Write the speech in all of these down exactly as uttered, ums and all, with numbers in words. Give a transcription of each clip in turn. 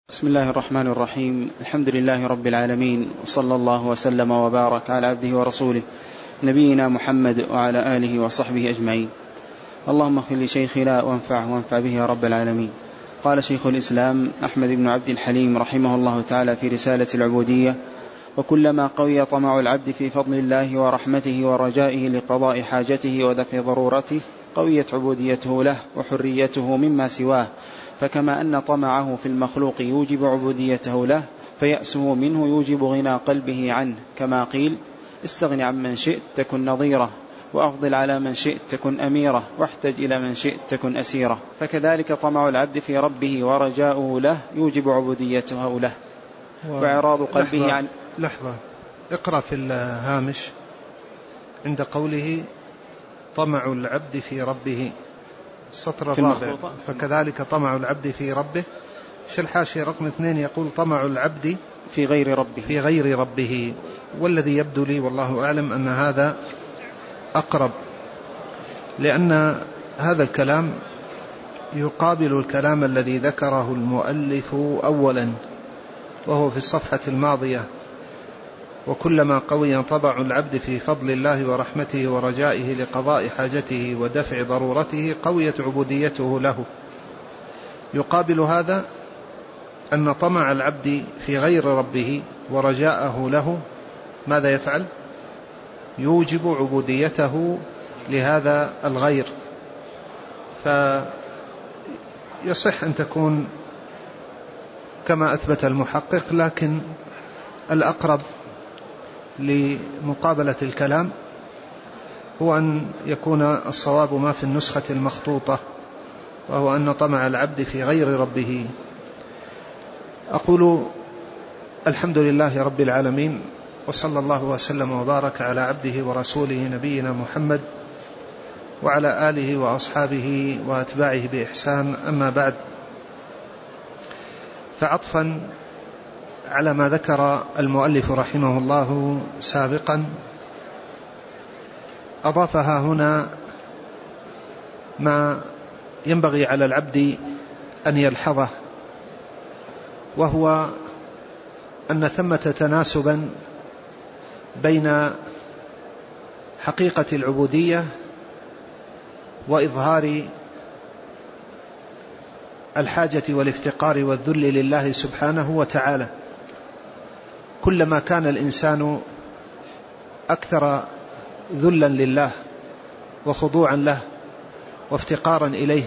بسم الله الرحمن الرحيم. الحمد لله رب العالمين، وصلى الله وسلم وبارك على عبده ورسوله نبينا محمد وعلى آله وصحبه أجمعين. اللهم اغفر لشيخنا وانفعه وانفع به يا رب العالمين. قال شيخ الإسلام أحمد بن عبد الحليم رحمه الله تعالى في رسالة العبودية: وكلما قوي طمع العبد في فضل الله ورحمته ورجائه لقضاء حاجته ودفع ضرورته قويت عبوديته له وحريته مما سواه، فكما أن طمعه في المخلوق يوجب عبوديته له، فيأسه منه يوجب غنى قلبه عنه، كما قيل: استغن عن من شئت تكن نظيره، وأفضل على من شئت تكن أميره، واحتج إلى من شئت تكن أسيره. فكذلك طمع العبد في ربه ورجاؤه له يوجب عبوديته له وإعراض قلبه لحظة عن لحظة اقرأ في الهامش عند قوله طمع العبد في ربه السطر الرابع: فكذلك طمع العبد في ربه. في الحاشية رقم اثنين يقول طمع العبد في غير ربه في غير ربه والذي يبدو لي والله أعلم أن هذا أقرب، لأن هذا الكلام يقابل الكلام الذي ذكره المؤلف أولا وهو في الصفحة الماضية: وكلما قوي طبع العبد في فضل الله ورحمته ورجائه لقضاء حاجته ودفع ضرورته قويت عبوديته له. يقابل هذا أن طمع العبد في غير ربه ورجاءه له ماذا يفعل؟ يوجب عبوديته لهذا الغير. فيصح أن تكون كما أثبت المحقق، لكن الأقرب لمقابلة الكلام هو أن يكون الصواب ما في النسخة المخطوطة، وهو أن طمع العبد في غير ربه. أقول الحمد لله رب العالمين، وصلى الله وسلم وبارك على عبده ورسوله نبينا محمد وعلى آله وأصحابه وأتباعه بإحسان. أما بعد، فعطفا على ما ذكر المؤلف رحمه الله سابقا، أضافها هنا ما ينبغي على العبد أن يلحظه، وهو أن ثمة تناسبا بين حقيقة العبودية وإظهار الحاجة والافتقار والذل لله سبحانه وتعالى. كلما كان الإنسان أكثر ذلا لله وخضوعا له وافتقارا إليه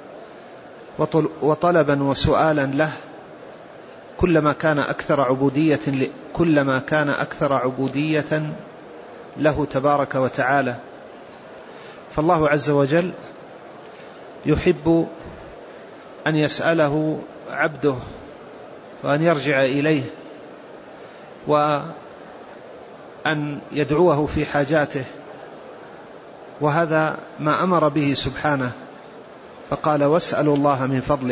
وطلبا وسؤالا له، كلما كان أكثر عبودية كلما كان أكثر عبودية له تبارك وتعالى. فالله عز وجل يحب أن يسأله عبده وأن يرجع إليه وأن يدعوه في حاجاته، وهذا ما أمر به سبحانه، فقال: واسألوا الله من فضله.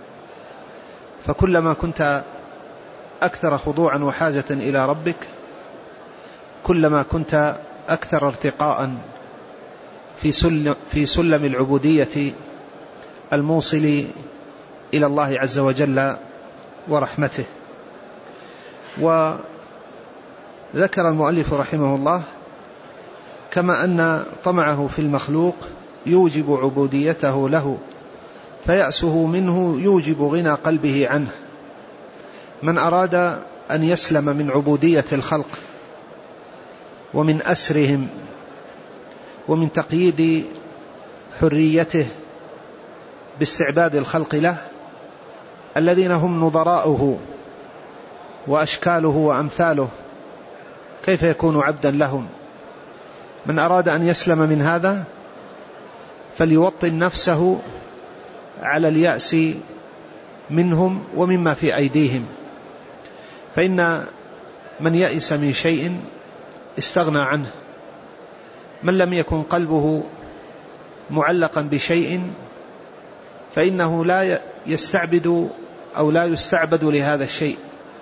فكلما كنت أكثر خضوعا وحاجة إلى ربك كلما كنت أكثر ارتقاء في سلم, في سلم العبودية الموصل إلى الله عز وجل ورحمته. وذكر المؤلف رحمه الله كما أن طمعه في المخلوق يوجب عبوديته له، فيأسه منه يوجب غنى قلبه عنه. من أراد أن يسلم من عبودية الخلق ومن أسرهم ومن تقييد حريته باستعباد الخلق له الذين هم نظراؤه وأشكاله وأمثاله، كيف يكون عبدا لهم؟ من أراد أن يسلم من هذا فليوطن نفسه على اليأس منهم ومما في أيديهم، فإن من يأس من شيء استغنى عنه. من لم يكن قلبه معلقا بشيء فإنه لا يستعبد أو لا يستعبد لهذا الشيء.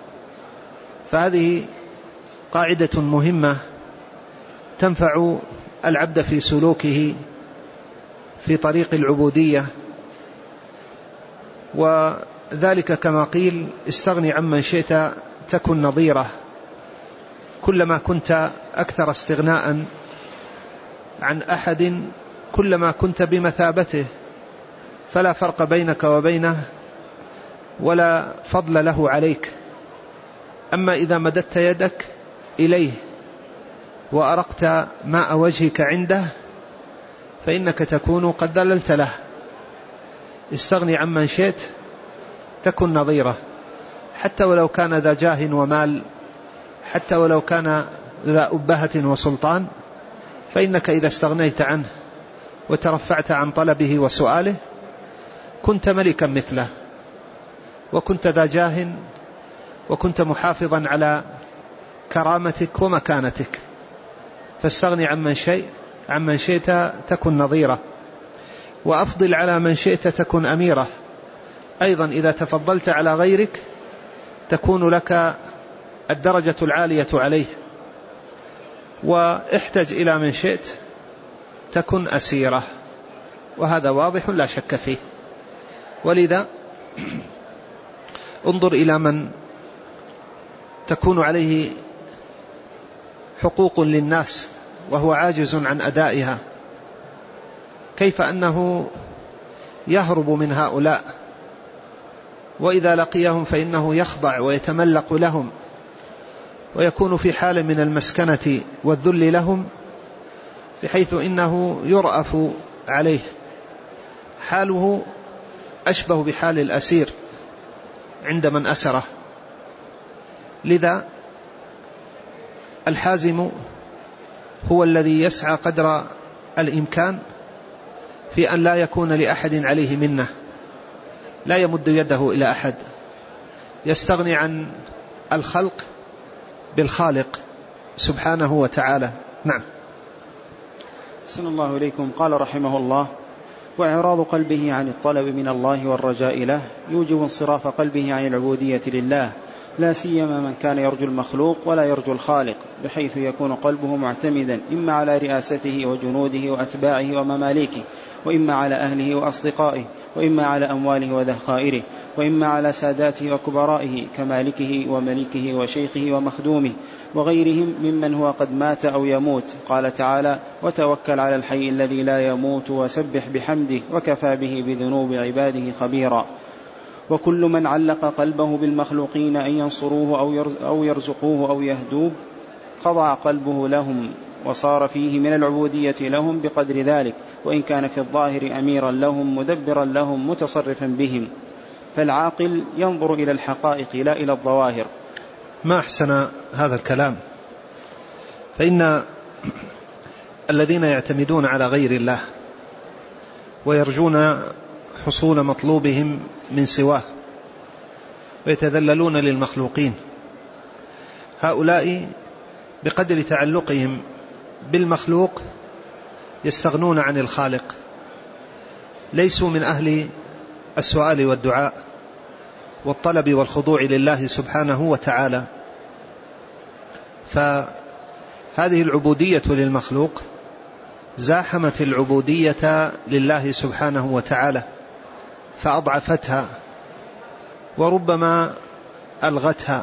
فهذه قاعدة مهمة تنفع العبد في سلوكه في طريق العبودية. وذلك كما قيل استغني عمن شئت تكن نظيره. كلما كنت أكثر استغناء عن أحد كلما كنت بمثابته، فلا فرق بينك وبينه ولا فضل له عليك. أما إذا مددت يدك إليه وأرقت ماء وجهك عنده فإنك تكون قد ذللت له. استغني عمن شئت تكن نظيره، حتى ولو كان ذا جاه ومال، حتى ولو كان ذا أبهة وسلطان، فإنك إذا استغنيت عنه وترفعت عن طلبه وسؤاله كنت ملكا مثله، وكنت ذا جاه، وكنت محافظا على كرامتك ومكانتك. فاستغني عمن شيء عمن شئت تكن نظيره، وأفضل على من شئت تكن أميره. أيضا إذا تفضلت على غيرك تكون لك الدرجة العالية عليه. واحتج إلى من شئت تكن أسيره، وهذا واضح لا شك فيه. ولذا انظر إلى من تكون عليه حقوق للناس وهو عاجز عن أدائها، كيف أنه يهرب من هؤلاء، وإذا لقيهم فإنه يخضع ويتملق لهم ويكون في حال من المسكنة والذل لهم، بحيث إنه يرأف عليه. حاله أشبه بحال الأسير عند من أسره. لذا الحازم هو الذي يسعى قدر الإمكان في أن لا يكون لأحد عليه منه، لا يمد يده إلى أحد، يستغني عن الخلق بالخالق سبحانه وتعالى. نعم. أحسن الله إليكم. قال رحمه الله: وإعراض قلبه عن الطلب من الله والرجاء له يوجب انصراف قلبه عن العبودية لله، لا سيما من كان يرجو المخلوق ولا يرجو الخالق، بحيث يكون قلبه معتمدا إما على رئاسته وجنوده وأتباعه ومماليكه، وإما على أهله وأصدقائه، وإما على أمواله وذخائره، وإما على ساداته وكبرائه كمالكه ومليكه وشيخه ومخدومه وغيرهم ممن هو قد مات أو يموت. قال تعالى: وتوكل على الحي الذي لا يموت وسبح بحمده وكفى به بذنوب عباده خبيرا. وكل من علق قلبه بالمخلوقين أن ينصروه أو يرزقوه أو يهدوه خضع قلبه لهم وصار فيه من العبودية لهم بقدر ذلك، وإن كان في الظاهر أميرا لهم مدبرا لهم متصرفا بهم. فالعاقل ينظر إلى الحقائق لا إلى الظواهر. ما أحسن هذا الكلام. فإن الذين يعتمدون على غير الله ويرجون حصول مطلوبهم من سواه ويتذللون للمخلوقين، هؤلاء بقدر تعلقهم بالمخلوق يستغنون عن الخالق، ليسوا من أهل السؤال والدعاء والطلب والخضوع لله سبحانه وتعالى. فهذه العبودية للمخلوق زاحمت العبودية لله سبحانه وتعالى فأضعفتها وربما ألغتها.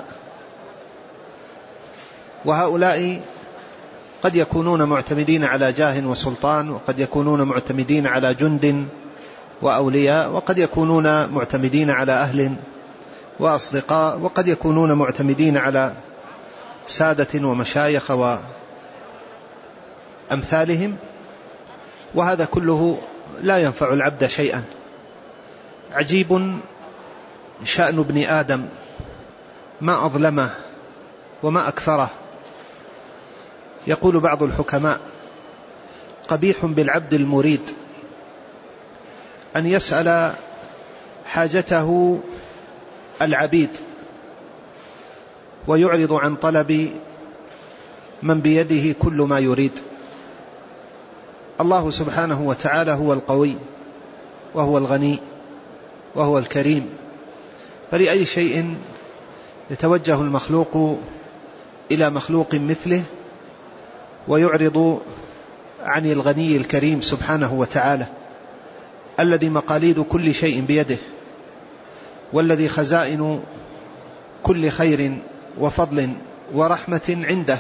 وهؤلاء قد يكونون معتمدين على جاه وسلطان، وقد يكونون معتمدين على جند وأولياء، وقد يكونون معتمدين على أهل وأصدقاء، وقد يكونون معتمدين على سادة ومشايخ وأمثالهم، وهذا كله لا ينفع العبد شيئا. عجيب شأن ابن آدم، ما أظلمه وما أكثره. يقول بعض الحكماء: قبيح بالعبد المريد أن يسأل حاجته العبيد ويعرض عن طلب من بيده كل ما يريد. الله سبحانه وتعالى هو القوي وهو الغني وهو الكريم، فلأي شيء يتوجه المخلوق إلى مخلوق مثله ويعرض عن الغني الكريم سبحانه وتعالى الذي مقاليد كل شيء بيده، والذي خزائن كل خير وفضل ورحمة عنده،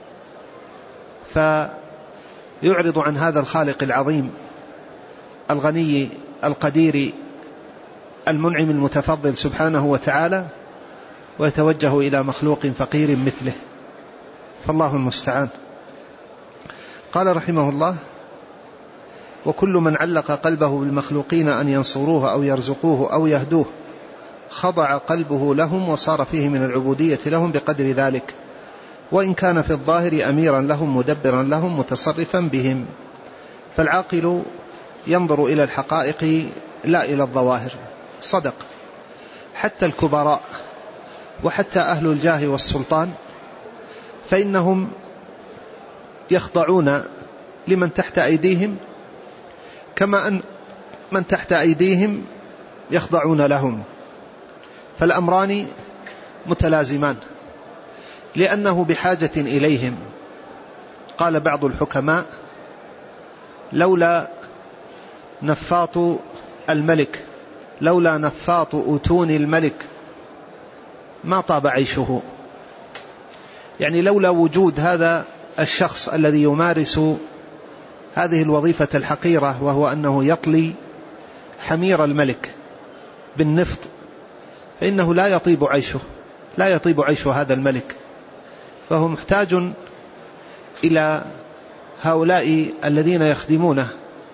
فيعرض عن هذا الخالق العظيم الغني القدير المنعم المتفضل سبحانه وتعالى، ويتوجه إلى مخلوق فقير مثله، فالله المستعان. قال رحمه الله: وكل من علق قلبه بالمخلوقين أن ينصروه أو يرزقوه أو يهدوه خضع قلبه لهم وصار فيه من العبودية لهم بقدر ذلك، وإن كان في الظاهر أميرا لهم مدبرا لهم متصرفا بهم. فالعاقل ينظر إلى الحقائق لا إلى الظواهر. صدق. حتى الكبراء وحتى أهل الجاه والسلطان فإنهم يخضعون لمن تحت أيديهم كما أن من تحت أيديهم يخضعون لهم، فالأمران متلازمان لأنه بحاجة إليهم. قال بعض الحكماء: لولا نفاط الملك لولا نفاط أتون الملك ما طاب عيشه. يعني لولا وجود هذا الشخص الذي يمارس هذه الوظيفة الحقيرة، وهو أنه يطلي حمير الملك بالنفط، فإنه لا يطيب عيشه لا يطيب عيش هذا الملك، فهو محتاج إلى هؤلاء الذين يخدمونه،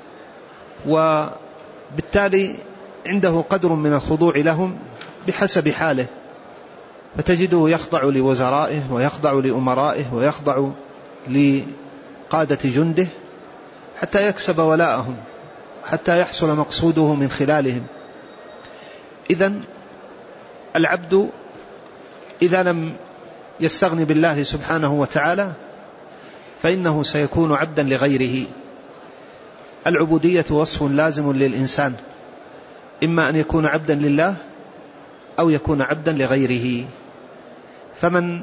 وبالتالي عنده قدر من الخضوع لهم بحسب حاله، فتجده يخضع لوزرائه ويخضع لأمرائه ويخضع لقادة جنده حتى يكسب ولاءهم، حتى يحصل مقصوده من خلالهم. إذن العبد إذا لم يستغني بالله سبحانه وتعالى فإنه سيكون عبدا لغيره. العبودية وصف لازم للإنسان، إما أن يكون عبدا لله أو يكون عبدا لغيره. فمن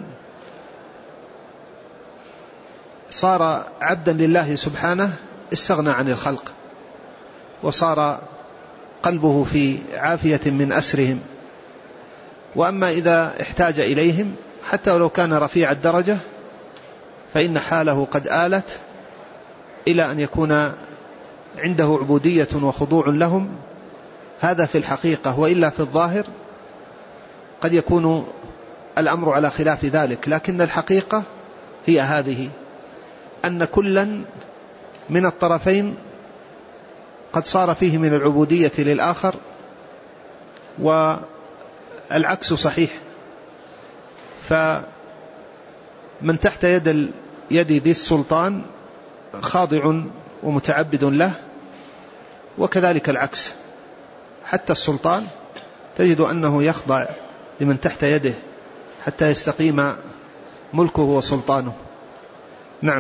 صار عبدا لله سبحانه استغنى عن الخلق، وصار قلبه في عافية من أسرهم. وأما إذا احتاج إليهم حتى ولو كان رفيع الدرجة فإن حاله قد آلت إلى أن يكون عنده عبودية وخضوع لهم، هذا في الحقيقة. وإلا في الظاهر قد يكون الأمر على خلاف ذلك، لكن الحقيقة هي هذه، أن كلا من الطرفين قد صار فيه من العبودية للآخر، والعكس صحيح. فمن تحت يد يد ذي السلطان خاضع ومتعبد له، وكذلك العكس، حتى السلطان تجد أنه يخضع لمن تحت يده حتى يستقيم ملكه وسلطانه. نعم.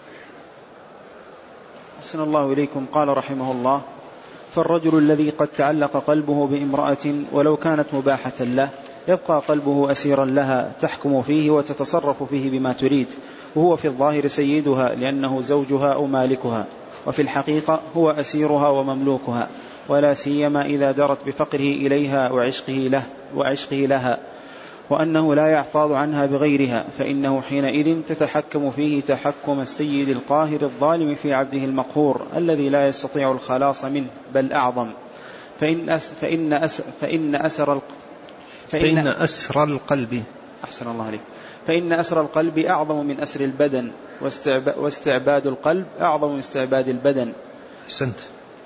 أحسن الله إليكم. قال رحمه الله: فالرجل الذي قد تعلق قلبه بامرأة ولو كانت مباحة له يبقى قلبه أسيرا لها تحكم فيه وتتصرف فيه بما تريد، وهو في الظاهر سيدها لأنه زوجها أو مالكها، وفي الحقيقة هو أسيرها ومملوكها، ولا سيما إذا درت بفقره إليها وعشقه له وعشقه لها، وأنه لا يعتاض عنها بغيرها، فإنه حينئذ تتحكم فيه تحكم السيد القاهر الظالم في عبده المقهور الذي لا يستطيع الخلاص منه، بل أعظم. فإن, أس فإن, أس فإن, أسر, فإن, فإن أسر القلب أحسن الله عليك فإن أسر القلب أعظم من أسر البدن، واستعباد القلب أعظم من استعباد البدن. أحسنت.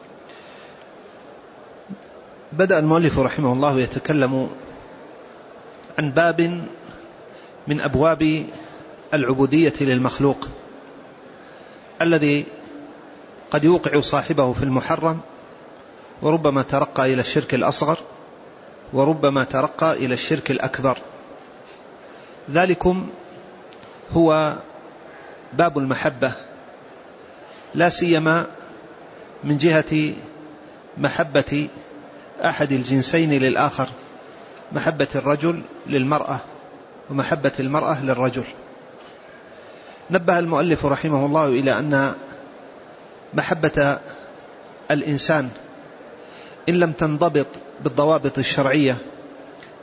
بدأ المؤلف رحمه الله يتكلم عن باب من أبواب العبودية للمخلوق الذي قد يوقع صاحبه في المحرم، وربما ترقى إلى الشرك الأصغر، وربما ترقى إلى الشرك الأكبر. ذلكم هو باب المحبة، لا سيما من جهة محبة أحد الجنسين للآخر، محبة الرجل للمرأة ومحبة المرأة للرجل. نبه المؤلف رحمه الله إلى أن محبة الإنسان إن لم تنضبط بالضوابط الشرعية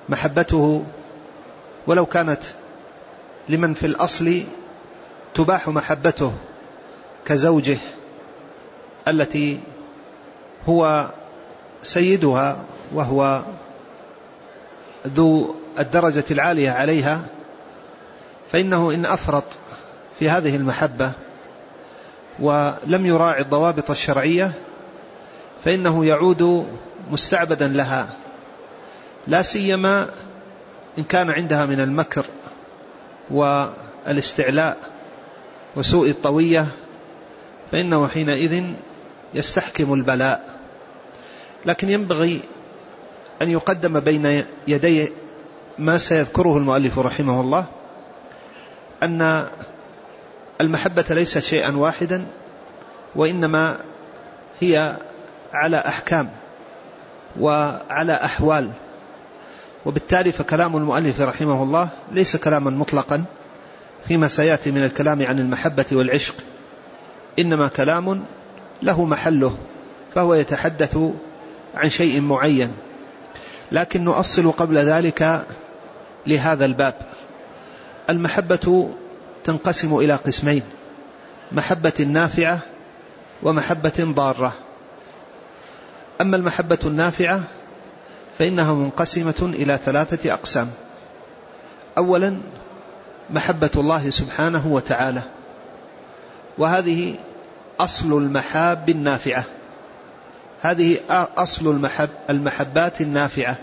محبته ولو كانت لمن في الأصل تباح محبته كزوجه التي هو سيدها وهو ذو الدرجة العالية عليها، فإنه إن أفرط في هذه المحبة ولم يراعي الضوابط الشرعية فإنه يعود مستعبدا لها، لا سيما إن كان عندها من المكر والاستعلاء وسوء الطوية، فإنه حينئذ يستحكم البلاء. لكن ينبغي أن يقدم بين يدي ما سيذكره المؤلف رحمه الله أن المحبة ليست شيئا واحدا، وإنما هي على أحكام وعلى أحوال، وبالتالي فكلام المؤلف رحمه الله ليس كلاما مطلقا فيما سيأتي من الكلام عن المحبة والعشق، إنما كلام له محله، فهو يتحدث عن شيء معين. لكن نؤصل قبل ذلك لهذا الباب. المحبة تنقسم إلى قسمين: محبة نافعة ومحبة ضارة. أما المحبة النافعة فإنها منقسمة إلى ثلاثة أقسام. أولا محبة الله سبحانه وتعالى، وهذه أصل المحاب النافعة، هذه أصل المحب المحبات النافعة.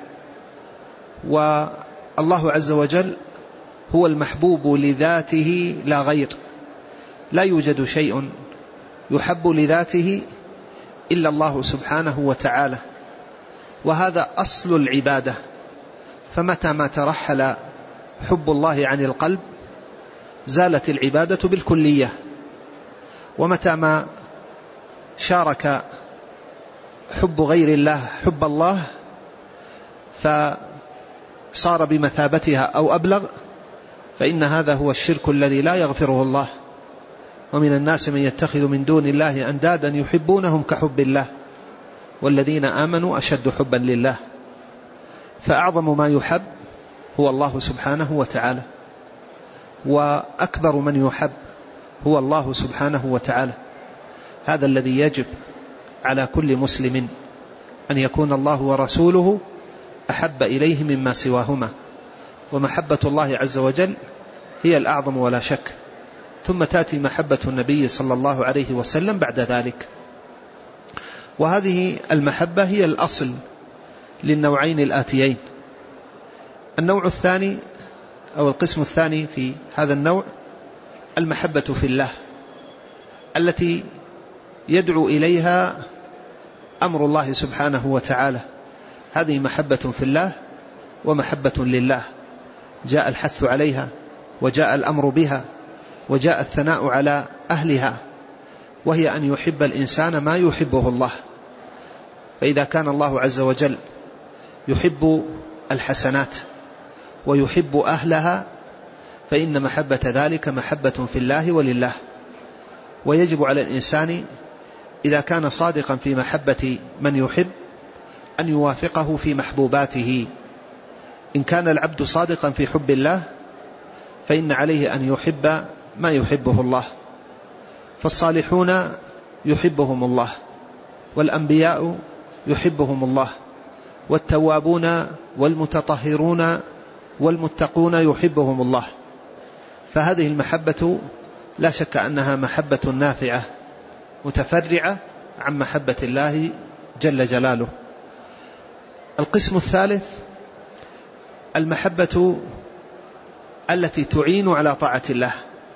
والله عز وجل هو المحبوب لذاته لا غير، لا يوجد شيء يحب لذاته إلا الله سبحانه وتعالى، وهذا أصل العبادة. فمتى ما ترحل حب الله عن القلب زالت العبادة بالكلية، ومتى ما شارك حب غير الله حب الله فصار بمثابتها أو أبلغ، فإن هذا هو الشرك الذي لا يغفره الله. ومن الناس من يتخذ من دون الله أندادا يحبونهم كحب الله والذين آمنوا أشد حبا لله. فأعظم ما يحب هو الله سبحانه وتعالى، وأكبر من يحب هو الله سبحانه وتعالى. هذا الذي يجب على كل مسلم أن يكون الله ورسوله أحب إليه مما سواهما، ومحبة الله عز وجل هي الأعظم ولا شك، ثم تأتي محبة النبي صلى الله عليه وسلم بعد ذلك. وهذه المحبة هي الأصل للنوعين الآتيين. النوع الثاني أو القسم الثاني في هذا النوع المحبة في الله، التي يدعو إليها أمر الله سبحانه وتعالى. هذه محبة في الله ومحبة لله، جاء الحث عليها وجاء الأمر بها وجاء الثناء على أهلها، وهي أن يحب الإنسان ما يحبه الله. فإذا كان الله عز وجل يحب الحسنات ويحب أهلها فإن محبة ذلك محبة في الله ولله. ويجب على الإنسان إذا كان صادقا في محبة من يحب أن يوافقه في محبوباته. إن كان العبد صادقا في حب الله فإن عليه أن يحب ما يحبه الله. فالصالحون يحبهم الله، والأنبياء يحبهم الله، والتوابون والمتطهرون والمتقون يحبهم الله. فهذه المحبة لا شك أنها محبة نافعة متفرعة عن محبة الله جل جلاله. القسم الثالث المحبة التي تعين على طاعة الله.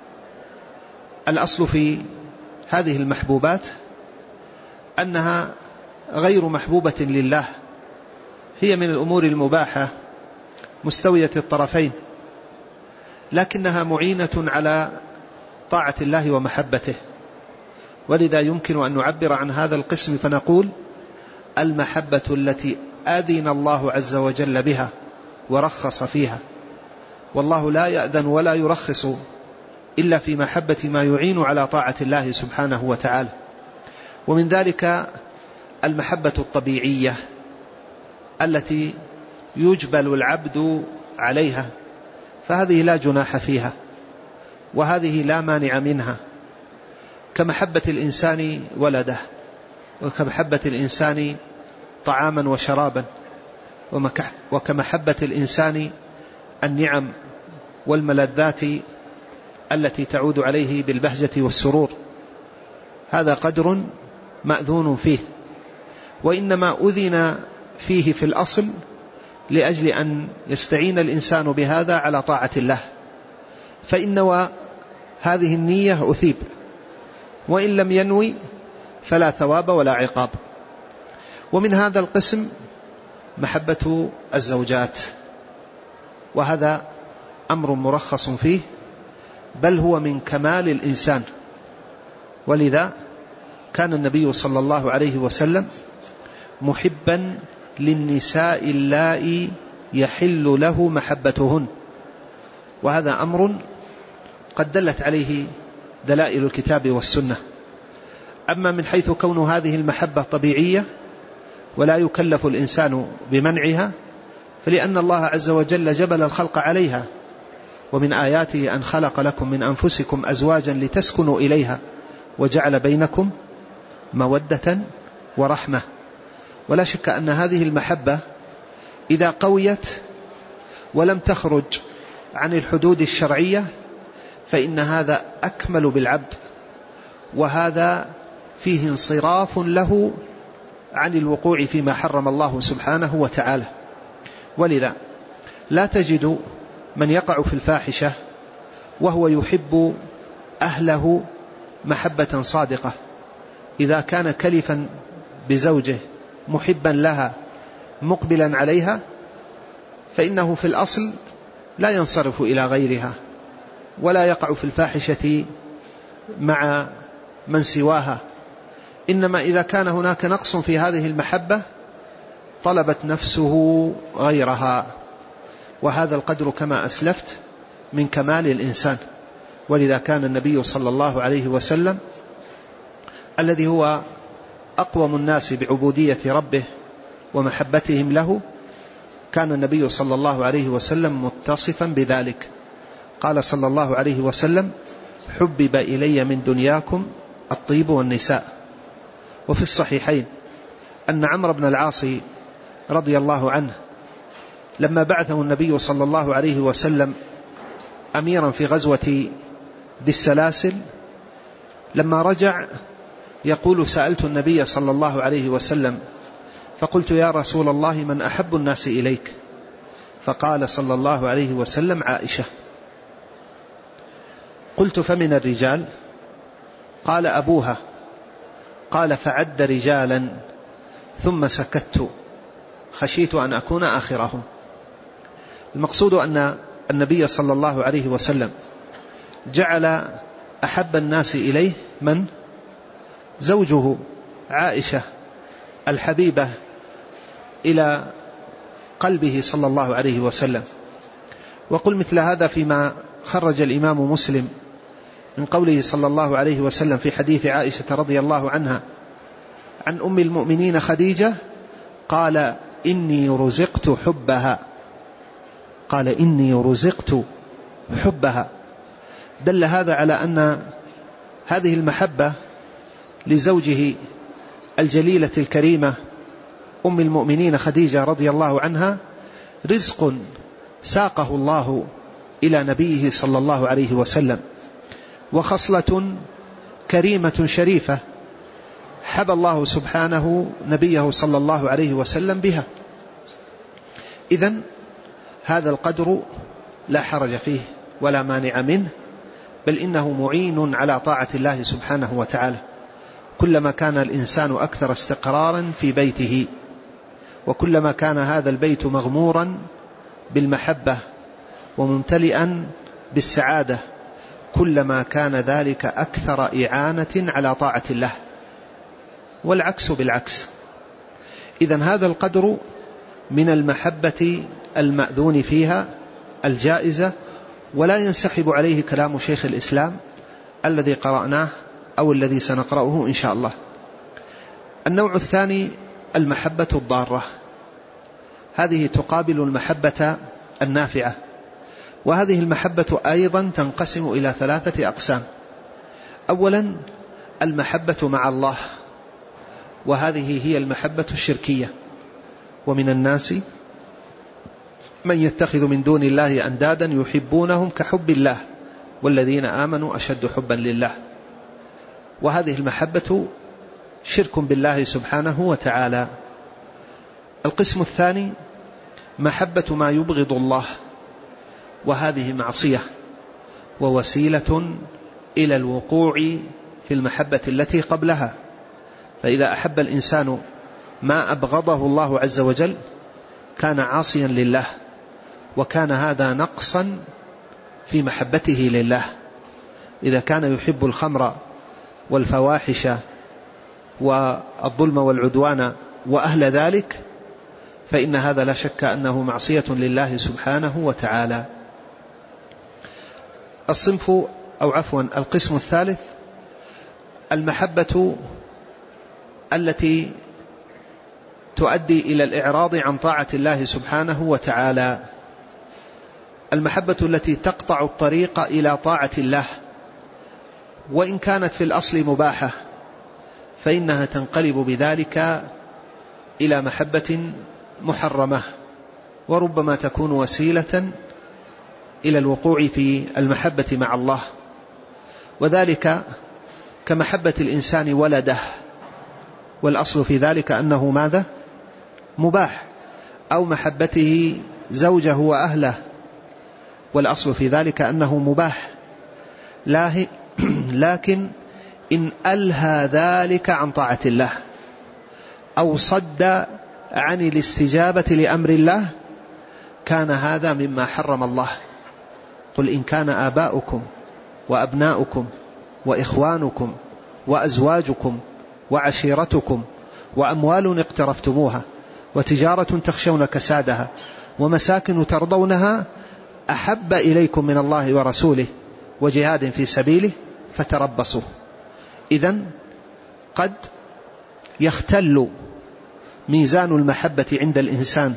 الأصل في هذه المحبوبات أنها غير محبوبة لله، هي من الأمور المباحة مستوية الطرفين، لكنها معينة على طاعة الله ومحبته. ولذا يمكن أن نعبر عن هذا القسم فنقول المحبة التي أذن الله عز وجل بها ورخص فيها، والله لا يأذن ولا يرخص إلا في محبة ما يعين على طاعة الله سبحانه وتعالى. ومن ذلك المحبة الطبيعية التي يجبل العبد عليها، فهذه لا جناح فيها، وهذه لا مانع منها، كمحبة الإنسان ولده، وكمحبة الإنسان طعاما وشرابا، وكمحبة الإنسان النعم والملذات التي تعود عليه بالبهجة والسرور. هذا قدر مأذون فيه، وإنما أذن فيه في الأصل لأجل أن يستعين الإنسان بهذا على طاعة الله، فإن نوى هذه النية أثيب، وإن لم ينوي فلا ثواب ولا عقاب. ومن هذا القسم محبة الزوجات، وهذا أمر مرخص فيه، بل هو من كمال الإنسان، ولذا كان النبي صلى الله عليه وسلم محبا للنساء اللائي يحل له محبتهن، وهذا أمر قد دلت عليه دلائل الكتاب والسنة. أما من حيث كون هذه المحبة طبيعية ولا يكلف الإنسان بمنعها، فلأن الله عز وجل جبل الخلق عليها، ومن آياته أن خلق لكم من أنفسكم أزواجا لتسكنوا إليها وجعل بينكم مودة ورحمة. ولا شك أن هذه المحبة إذا قويت ولم تخرج عن الحدود الشرعية فإن هذا أكمل بالعبد، وهذا فيه انصراف له عن الوقوع فيما حرم الله سبحانه وتعالى. ولذا لا تجد من يقع في الفاحشة وهو يحب أهله محبة صادقة، إذا كان كلفا بزوجه محبا لها مقبلا عليها فإنه في الأصل لا ينصرف إلى غيرها ولا يقع في الفاحشة مع من سواها، إنما إذا كان هناك نقص في هذه المحبة طلبت نفسه غيرها، وهذا القدر كما أسلفت من كمال الإنسان. ولذا كان النبي صلى الله عليه وسلم الذي هو أقوم الناس بعبودية ربه ومحبتهم له، كان النبي صلى الله عليه وسلم متصفا بذلك. قال صلى الله عليه وسلم: حبب إلي من دنياكم الطيب والنساء. وفي الصحيحين أن عمرو بن العاص رضي الله عنه لما بعثه النبي صلى الله عليه وسلم أميرا في غزوة ذي السلاسل، لما رجع يقول: سألت النبي صلى الله عليه وسلم فقلت: يا رسول الله من أحب الناس إليك؟ فقال صلى الله عليه وسلم: عائشة. قلت: فمن الرجال؟ قال: أبوها. قال: فعد رجالا ثم سكت خشيت أن أكون آخرهم. المقصود أن النبي صلى الله عليه وسلم جعل أحب الناس إليه من؟ زوجه عائشة الحبيبة إلى قلبه صلى الله عليه وسلم. وقل مثل هذا فيما خرج الإمام مسلم من قوله صلى الله عليه وسلم في حديث عائشة رضي الله عنها عن أم المؤمنين خديجة، قال: إني رزقت حبها. قال: إني رزقت حبها. دل هذا على أن هذه المحبة لزوجه الجليلة الكريمة أم المؤمنين خديجة رضي الله عنها رزق ساقه الله إلى نبيه صلى الله عليه وسلم، وخصلة كريمة شريفة حب الله سبحانه نبيه صلى الله عليه وسلم بها. إذن هذا القدر لا حرج فيه ولا مانع منه، بل إنه معين على طاعة الله سبحانه وتعالى. كلما كان الإنسان أكثر استقرارا في بيته، وكلما كان هذا البيت مغمورا بالمحبة وممتلئا بالسعادة، كلما كان ذلك أكثر إعانة على طاعة الله، والعكس بالعكس. إذن هذا القدر من المحبة المأذون فيها الجائزة، ولا ينسحب عليه كلام شيخ الإسلام الذي قرأناه أو الذي سنقرأه إن شاء الله. النوع الثاني المحبة الضارة. هذه تقابل المحبة النافعة. وهذه المحبة أيضا تنقسم إلى ثلاثة أقسام. أولا المحبة مع الله، وهذه هي المحبة الشركية. ومن الناس من يتخذ من دون الله أندادا يحبونهم كحب الله والذين آمنوا أشد حبا لله. وهذه المحبة شرك بالله سبحانه وتعالى. القسم الثاني محبة ما يبغض الله، وهذه معصية ووسيلة إلى الوقوع في المحبة التي قبلها. فإذا أحب الإنسان ما أبغضه الله عز وجل كان عاصيا لله، وكان هذا نقصا في محبته لله. إذا كان يحب الخمر والفواحش والظلم والعدوان وأهل ذلك فإن هذا لا شك أنه معصية لله سبحانه وتعالى. الصنف أو عفوا القسم الثالث المحبة التي تؤدي إلى الإعراض عن طاعة الله سبحانه وتعالى، المحبة التي تقطع الطريق إلى طاعة الله، وإن كانت في الأصل مباحة فإنها تنقلب بذلك إلى محبة محرمة، وربما تكون وسيلة إلى الوقوع في المحبة مع الله. وذلك كمحبة الإنسان ولده، والأصل في ذلك أنه ماذا؟ مباح، أو محبته زوجه وأهله، والأصل في ذلك أنه مباح، لكن إن ألهى ذلك عن طاعة الله أو صد عن الاستجابة لأمر الله كان هذا مما حرم الله. قل إن كان آباؤكم وأبناؤكم وإخوانكم وأزواجكم وعشيرتكم وأموال اقترفتموها وتجارة تخشون كسادها ومساكن ترضونها أحب إليكم من الله ورسوله وجهاد في سبيله فتربصوا. إذن قد يختل ميزان المحبة عند الإنسان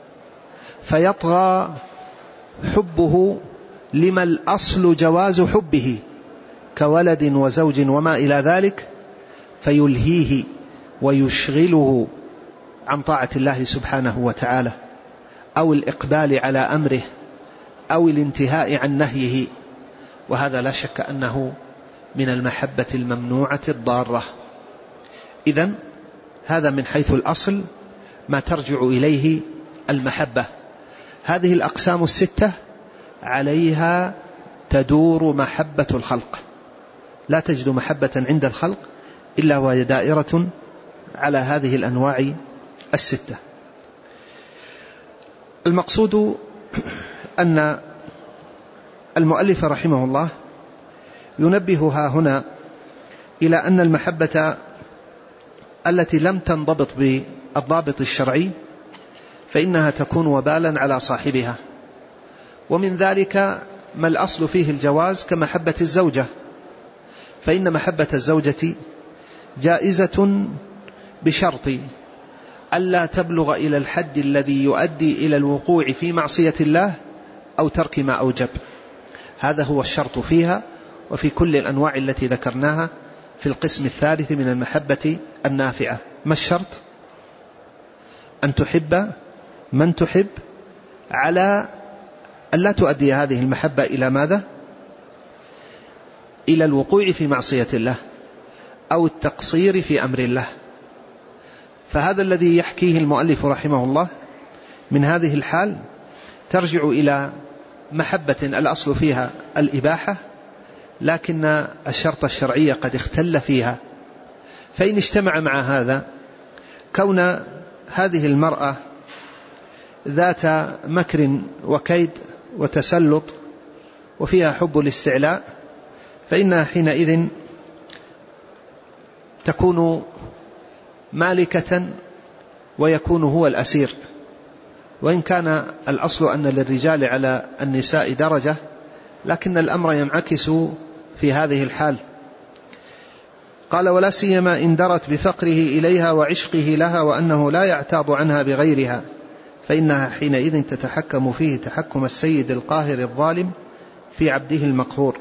فيطغى حبه لما الأصل جواز حبه كولد وزوج وما إلى ذلك، فيلهيه ويشغله عن طاعة الله سبحانه وتعالى، أو الإقبال على أمره، أو الانتهاء عن نهيه، وهذا لا شك أنه من المحبة الممنوعة الضارة. إذن هذا من حيث الأصل ما ترجع إليه المحبة. هذه الأقسام الستة عليها تدور محبة الخلق، لا تجد محبة عند الخلق إلا وهي دائرة على هذه الأنواع الستة. المقصود أن المؤلف رحمه الله ينبهها هنا إلى أن المحبة التي لم تنضبط بالضابط الشرعي فإنها تكون وبالا على صاحبها. ومن ذلك ما الأصل فيه الجواز كمحبة الزوجة، فإن محبة الزوجة جائزة بشرط ألا تبلغ إلى الحد الذي يؤدي إلى الوقوع في معصية الله أو ترك ما أوجب. هذا هو الشرط فيها وفي كل الأنواع التي ذكرناها في القسم الثالث من المحبة النافعة. ما الشرط؟ أن تحب من تحب على أن لا تؤدي هذه المحبة إلى ماذا؟ إلى الوقوع في معصية الله أو التقصير في أمر الله. فهذا الذي يحكيه المؤلف رحمه الله من هذه الحال ترجع إلى محبة الأصل فيها الإباحة، لكن الشرط الشرعي قد اختل فيها. فإن اجتمع مع هذا كون هذه المرأة ذات مكر وكيد وتسلط وفيها حب الاستعلاء، فإنها حينئذ تكون مالكة ويكون هو الأسير. وإن كان الأصل أن للرجال على النساء درجة، لكن الأمر ينعكس في هذه الحال. قال: ولا سيما إن درت بفقره إليها وعشقه لها وأنه لا يعتاض عنها بغيرها، فإنها حينئذ تتحكم فيه تحكم السيد القاهر الظالم في عبده المقهور.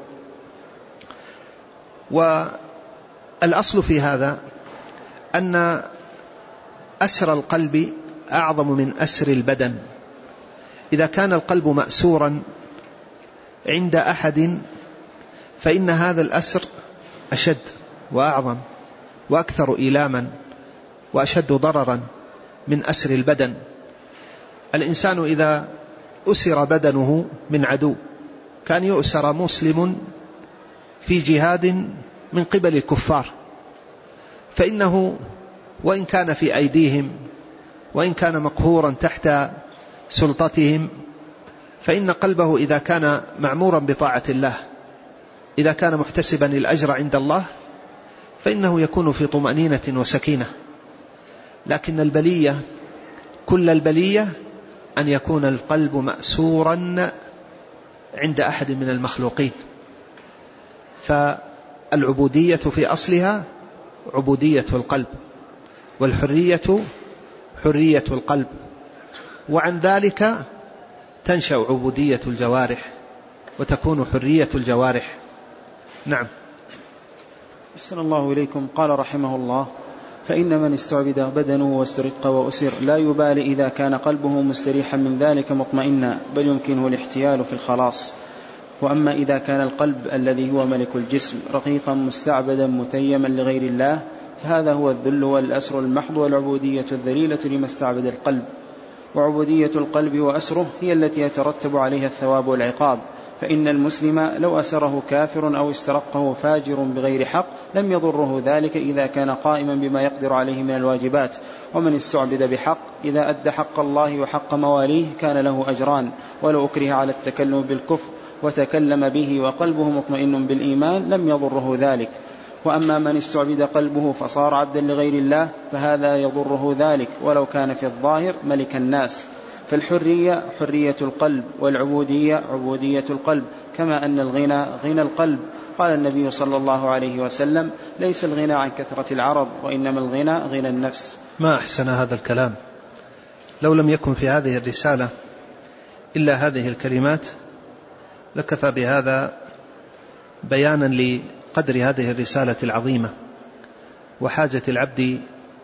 والأصل في هذا أن أسر القلب أعظم من أسر البدن. إذا كان القلب مأسورا عند أحد فإن هذا الأسر أشد وأعظم وأكثر إيلاما وأشد ضررا من أسر البدن. الإنسان إذا أسر بدنه من عدو، كان يؤسر مسلم في جهاد من قبل الكفار، فإنه وإن كان في أيديهم وإن كان مقهورا تحت سلطتهم، فإن قلبه إذا كان معمورا بطاعة الله، إذا كان محتسبا الأجر عند الله، فإنه يكون في طمأنينة وسكينة. لكن البلية كل البلية أن يكون القلب مأسورا عند أحد من المخلوقين. فالعبودية في أصلها عبودية القلب، والحرية حرية القلب، وعن ذلك تنشأ عبودية الجوارح وتكون حرية الجوارح. نعم. أحسن الله إليكم. قال رحمه الله: فإن من استعبد بدنه واسترق وأسر لا يبالي إذا كان قلبه مستريحا من ذلك مطمئنا، بل يمكنه الاحتيال في الخلاص. وأما إذا كان القلب الذي هو ملك الجسم رقيقا مستعبدا متيما لغير الله، فهذا هو الذل والأسر المحض والعبودية الذليلة لما استعبد القلب. وعبودية القلب وأسره هي التي يترتب عليها الثواب والعقاب. فإن المسلم لو أسره كافر أو استرقه فاجر بغير حق لم يضره ذلك إذا كان قائما بما يقدر عليه من الواجبات. ومن استعبد بحق إذا أدى حق الله وحق مواليه كان له أجران، ولو أكره على التكلم بالكفر وتكلم به وقلبه مطمئن بالإيمان لم يضره ذلك. وأما من استعبد قلبه فصار عبدا لغير الله فهذا يضره ذلك ولو كان في الظاهر ملك الناس. فالحرية حرية القلب، والعبودية عبودية القلب، كما أن الغنى غنى القلب. قال النبي صلى الله عليه وسلم: ليس الغنى عن كثرة العرض، وإنما الغنى غنى النفس. ما أحسن هذا الكلام. لو لم يكن في هذه الرسالة إلا هذه الكلمات لكفى بهذا بيانا لقدر هذه الرسالة العظيمة وحاجة العبد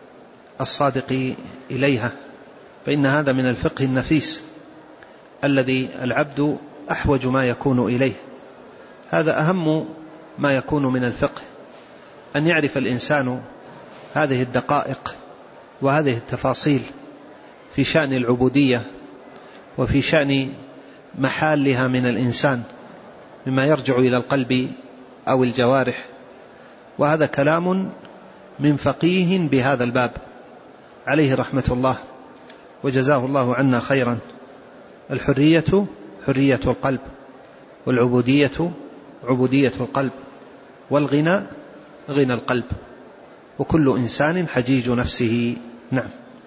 الصادق إليها. فإن هذا من الفقه النفيس الذي العبد أحوج ما يكون إليه. هذا أهم ما يكون من الفقه، أن يعرف الإنسان هذه الدقائق وهذه التفاصيل في شأن العبودية وفي شأن محالها من الإنسان مما يرجع إلى القلب أو الجوارح. وهذا كلام من فقيه بهذا الباب عليه رحمة الله وجزاه الله عنا خيرا. الحرية حرية القلب، والعبودية عبودية القلب، والغنى غنى القلب، وكل إنسان حجيج نفسه. نعم.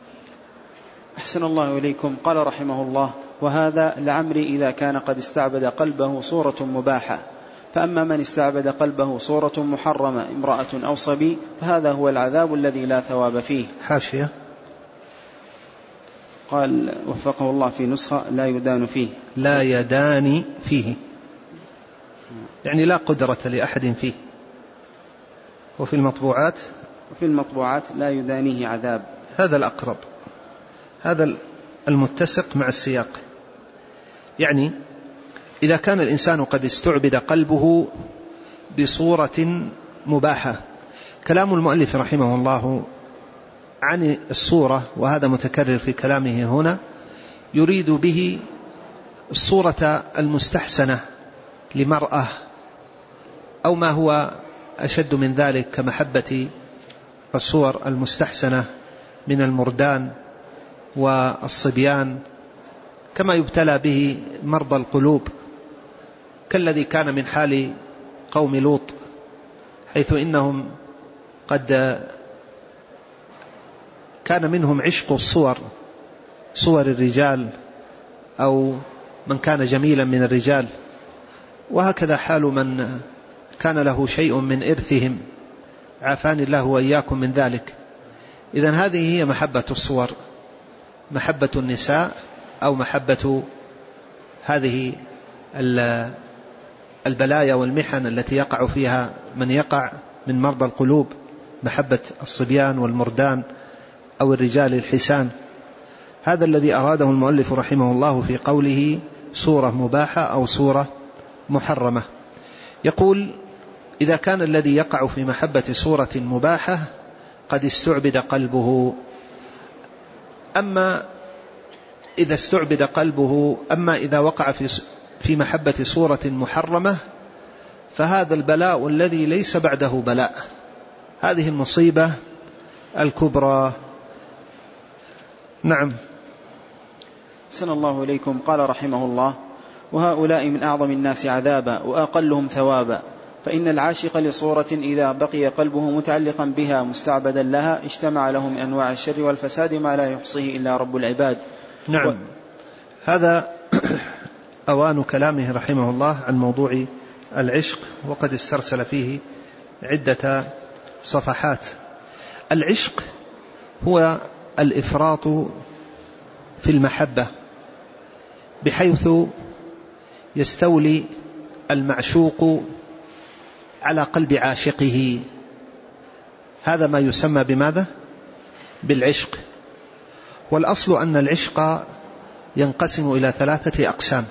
أحسن الله إليكم. قال رحمه الله: وهذا لعمري إذا كان قد استعبد قلبه صورة مباحة. فأما من استعبد قلبه صورة محرمة امرأة أو صبي فهذا هو العذاب الذي لا ثواب فيه. حاشية. قال وفقه الله في نسخة: لا يدان فيه. لا يدان فيه يعني لا قدرة لأحد فيه. وفي المطبوعات وفي المطبوعات لا يدانيه عذاب. هذا الأقرب، هذا المتسق مع السياق. يعني إذا كان الإنسان قد استعبد قلبه بصورة مباحة. كلام المؤلف رحمه الله عن الصورة، وهذا متكرر في كلامه هنا، يريد به الصورة المستحسنة لمرأة أو ما هو أشد من ذلك كمحبة الصور المستحسنة من المردان والصبيان، كما يبتلى به مرضى القلوب كالذي كان من حال قوم لوط، حيث إنهم قد كان منهم عشق الصور، صور الرجال أو من كان جميلا من الرجال، وهكذا حال من كان له شيء من إرثهم، عافاني الله وإياكم من ذلك. إذن هذه هي محبة الصور، محبة النساء أو محبة هذه البلايا والمحن التي يقع فيها من يقع من مرضى القلوب، محبة الصبيان والمردان أو الرجال الحسان. هذا الذي أراده المؤلف رحمه الله في قوله صورة مباحة أو صورة محرمة. يقول: إذا كان الذي يقع في محبة صورة مباحة قد استعبد قلبه، أما إذا استعبد قلبه أما إذا وقع في في محبة صورة محرمة فهذا البلاء الذي ليس بعده بلاء، هذه المصيبة الكبرى. نعم. أحسن الله إليكم. قال رحمه الله: وهؤلاء من أعظم الناس عذابا وأقلهم ثوابا، فإن العاشق لصورة إذا بقي قلبه متعلقا بها مستعبدا لها اجتمع له من أنواع الشر والفساد ما لا يحصيه إلا رب العباد. نعم. و... هذا أوان كلامه رحمه الله عن موضوع العشق، وقد استرسل فيه عدة صفحات. العشق هو الإفراط في المحبة بحيث يستولي المعشوق على قلب عاشقه، هذا ما يسمى بماذا؟ بالعشق. والأصل أن العشق ينقسم إلى ثلاثة أقسام.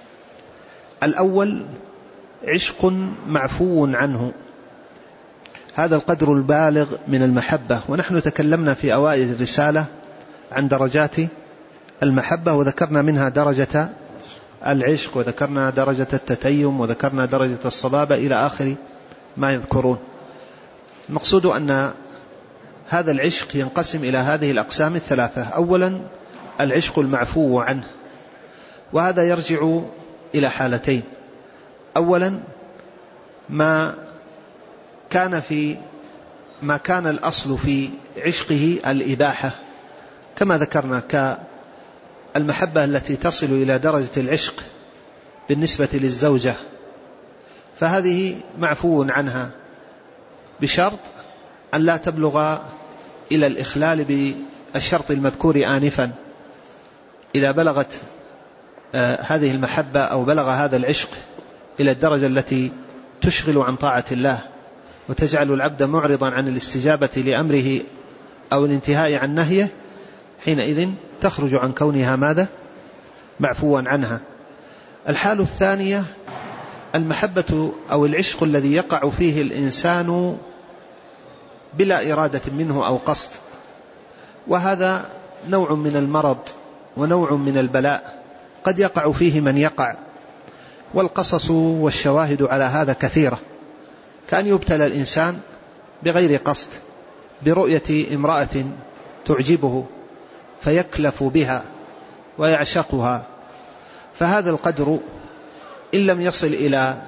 الأول عشق معفو عنه، هذا القدر البالغ من المحبة، ونحن تكلمنا في أوائل الرسالة عن درجات المحبة وذكرنا منها درجة العشق، وذكرنا درجة التتيم، وذكرنا درجة الصبابة إلى آخر ما يذكرون. المقصود أن هذا العشق ينقسم إلى هذه الأقسام الثلاثة. أولا العشق المعفو عنه، وهذا يرجع إلى حالتين. أولا ما كان في ما كان الأصل في عشقه الإباحة، كما ذكرنا كالمحبة التي تصل إلى درجة العشق بالنسبة للزوجة، فهذه معفو عنها بشرط أن لا تبلغ إلى الإخلال بالشرط المذكور آنفا. إذا بلغت آه هذه المحبة أو بلغ هذا العشق إلى الدرجة التي تشغل عن طاعة الله وتجعل العبد معرضا عن الاستجابة لأمره أو الانتهاء عن نهيه، حينئذ تخرج عن كونها ماذا؟ معفوا عنها. الحال الثانية المحبة أو العشق الذي يقع فيه الإنسان بلا إرادة منه أو قصد، وهذا نوع من المرض ونوع من البلاء قد يقع فيه من يقع، والقصص والشواهد على هذا كثيرة. كان يبتلى الإنسان بغير قصد برؤية امرأة تعجبه فيكلف بها ويعشقها، فهذا القدر إن لم يصل إلى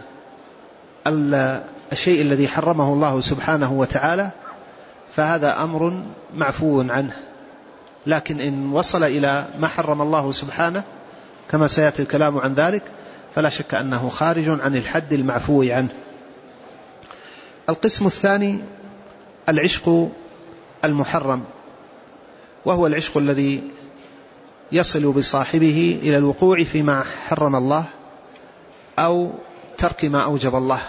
الشيء الذي حرمه الله سبحانه وتعالى فهذا أمر معفو عنه. لكن إن وصل إلى ما حرم الله سبحانه كما سيأتي الكلام عن ذلك فلا شك أنه خارج عن الحد المعفو عنه. القسم الثاني العشق المحرم، وهو العشق الذي يصل بصاحبه إلى الوقوع فيما حرم الله أو ترك ما أوجب الله،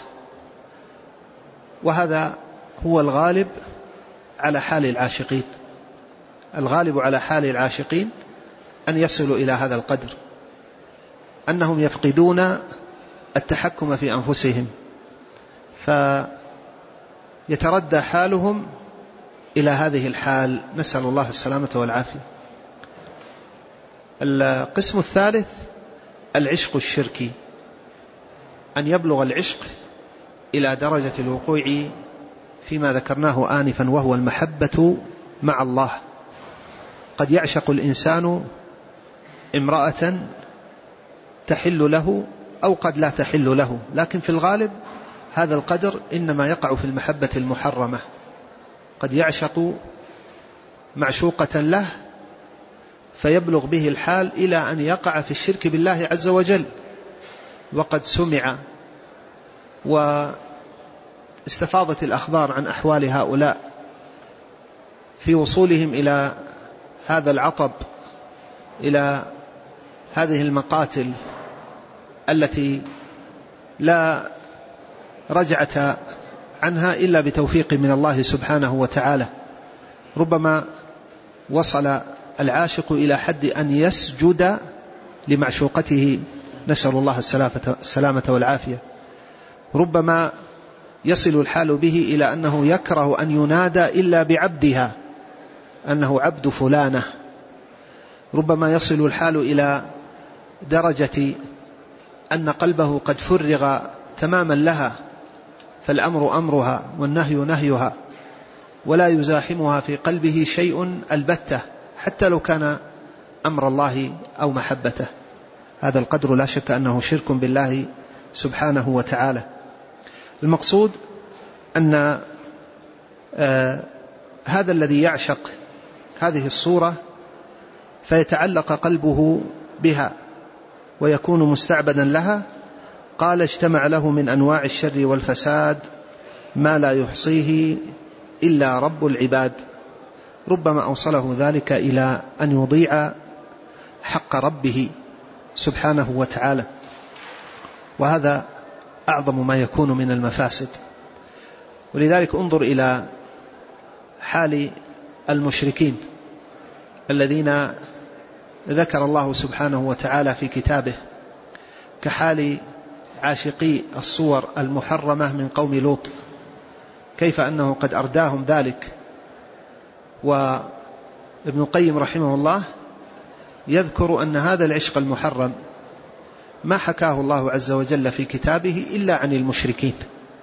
وهذا هو الغالب على حال العاشقين. الغالب على حال العاشقين أن يصلوا إلى هذا القدر، أنهم يفقدون التحكم في أنفسهم، فيتردى حالهم إلى هذه الحال، نسأل الله السلامة والعافية. القسم الثالث العشق الشركي، أن يبلغ العشق إلى درجة الوقوع فيما ذكرناه آنفا، وهو المحبة مع الله. قد يعشق الإنسان امرأة تحل له أو قد لا تحل له، لكن في الغالب هذا القدر إنما يقع في المحبة المحرمة. قد يعشق معشوقة له فيبلغ به الحال إلى أن يقع في الشرك بالله عز وجل، وقد سمع واستفاضت الأخبار عن أحوال هؤلاء في وصولهم إلى هذا العطب، إلى هذه المقاتل التي لا رجعة عنها إلا بتوفيق من الله سبحانه وتعالى. ربما وصل العاشق إلى حد أن يسجد لمعشوقته، نسأل الله السلامة والعافية. ربما يصل الحال به إلى أنه يكره أن ينادى إلا بعبدها، أنه عبد فلانة. ربما يصل الحال إلى درجة أن قلبه قد فرغ تماما لها، فالأمر أمرها والنهي نهيها، ولا يزاحمها في قلبه شيء البتة، حتى لو كان أمر الله أو محبته. هذا القدر لا شك أنه شرك بالله سبحانه وتعالى. المقصود أن آه هذا الذي يعشق هذه الصورة فيتعلق قلبه بها ويكون مستعبدا لها، قال اجتمع له من أنواع الشر والفساد ما لا يحصيه إلا رب العباد. ربما أوصله ذلك إلى أن يضيع حق ربه سبحانه وتعالى، وهذا أعظم ما يكون من المفاسد. ولذلك انظر إلى حال المشركين الذين ذكر الله سبحانه وتعالى في كتابه، كحال عاشقي الصور المحرمة من قوم لوط، كيف أنه قد أرداهم ذلك. وابن القيم رحمه الله يذكر أن هذا العشق المحرم ما حكاه الله عز وجل في كتابه إلا عن المشركين،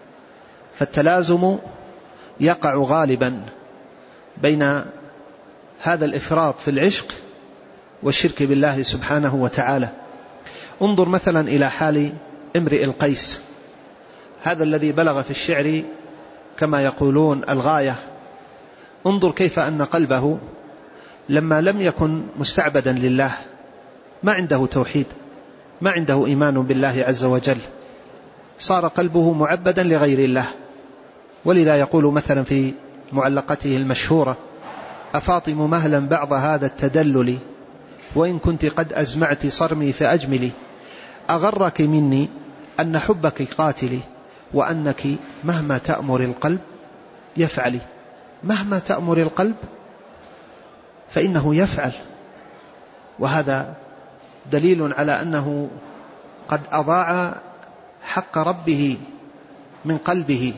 فالتلازم يقع غالبا بين هذا الإفراط في العشق والشرك بالله سبحانه وتعالى. انظر مثلا إلى حال امرئ القيس، هذا الذي بلغ في الشعر كما يقولون الغاية. انظر كيف أن قلبه لما لم يكن مستعبدا لله، ما عنده توحيد، ما عنده إيمان بالله عز وجل، صار قلبه معبدا لغير الله. ولذا يقول مثلا في معلقته المشهورة: أفاطم مهلا بعض هذا التدلل وإن كنت قد أزمعت صرمي فأجملي، أغرك مني أن حبك قاتلي وأنك مهما تأمر القلب يفعلي. مهما تأمر القلب فإنه يفعل، وهذا دليل على أنه قد أضاع حق ربه من قلبه،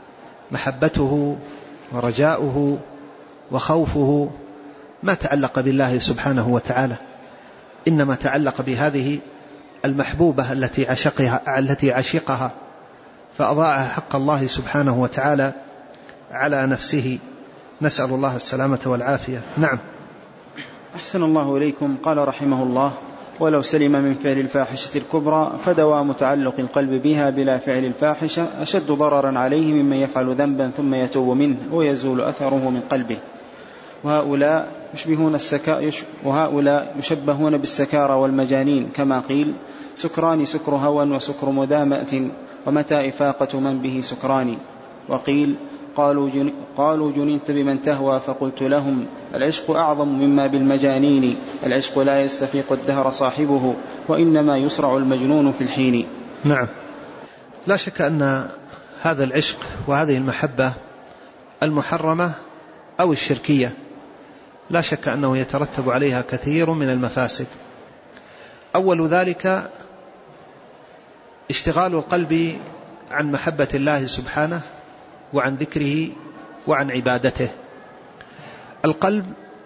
محبته ورجاؤه وخوفه ما تعلق بالله سبحانه وتعالى، إنما تعلق بهذه المحبوبة التي عشقها, التي عشقها فأضاع حق الله سبحانه وتعالى على نفسه. نسأل الله السلامة والعافية. نعم. أحسن الله إليكم. قال رحمه الله: ولو سلم من فعل الفاحشة الكبرى فدوام متعلق القلب بها بلا فعل الفاحشة أشد ضررا عليه ممن يفعل ذنبا ثم يتوب منه ويزول أثره من قلبه. وهؤلاء يشبهون السكا وهؤلاء يشبهون بالسكارى والمجانين، كما قيل: سكران سكر هوى وسكر مدامة ومتى إفاقة من به سكران. وقيل: قالوا, جن... قالوا جننت بمن تهوى فقلت لهم: العشق أعظم مما بالمجانين، العشق لا يستفيق الدهر صاحبه وإنما يسرع المجنون في الحين. نعم، لا شك أن هذا العشق وهذه المحبة المحرمة أو الشركية لا شك أنه يترتب عليها كثير من المفاسد. أول ذلك اشتغال القلب عن محبة الله سبحانه وعن ذكره وعن عبادته. القلب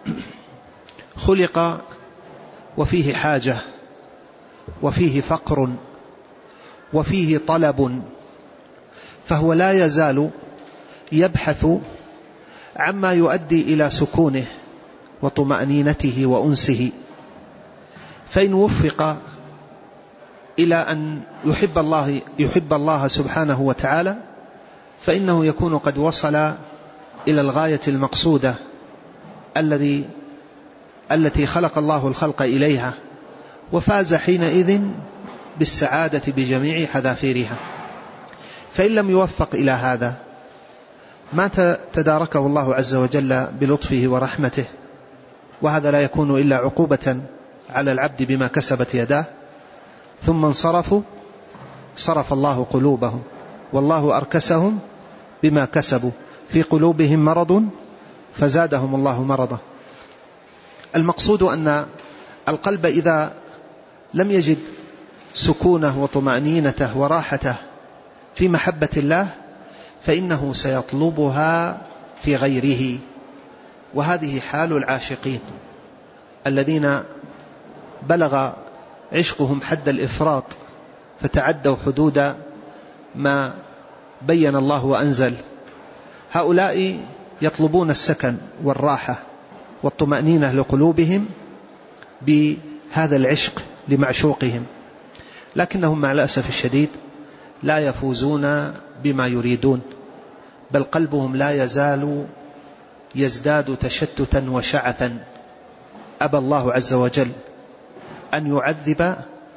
خلق وفيه حاجة وفيه فقر وفيه طلب، فهو لا يزال يبحث عما يؤدي إلى سكونه وطمأنينته وأنسه. فإن وفق إلى أن يحب الله, يحب الله سبحانه وتعالى فإنه يكون قد وصل إلى الغاية المقصودة الذي التي خلق الله الخلق إليها، وفاز حينئذ بالسعادة بجميع حذافيرها. فإن لم يوفق إلى هذا ما تداركه الله عز وجل بلطفه ورحمته، وهذا لا يكون إلا عقوبة على العبد بما كسبت يداه ثم انصرفوا صرف الله قلوبهم والله أركسهم بما كسبوا في قلوبهم مرض فزادهم الله مرضا. المقصود أن القلب إذا لم يجد سكونه وطمأنينته وراحته في محبة الله فإنه سيطلبها في غيره، وهذه حال العاشقين الذين بلغ عشقهم حد الإفراط فتعدوا حدود ما بين الله وأنزل. هؤلاء يطلبون السكن والراحة والطمأنينة لقلوبهم بهذا العشق لمعشوقهم، لكنهم مع الأسف الشديد لا يفوزون بما يريدون، بل قلبهم لا يزال يزداد تشتتا وشعثا. أبى الله عز وجل أن يعذب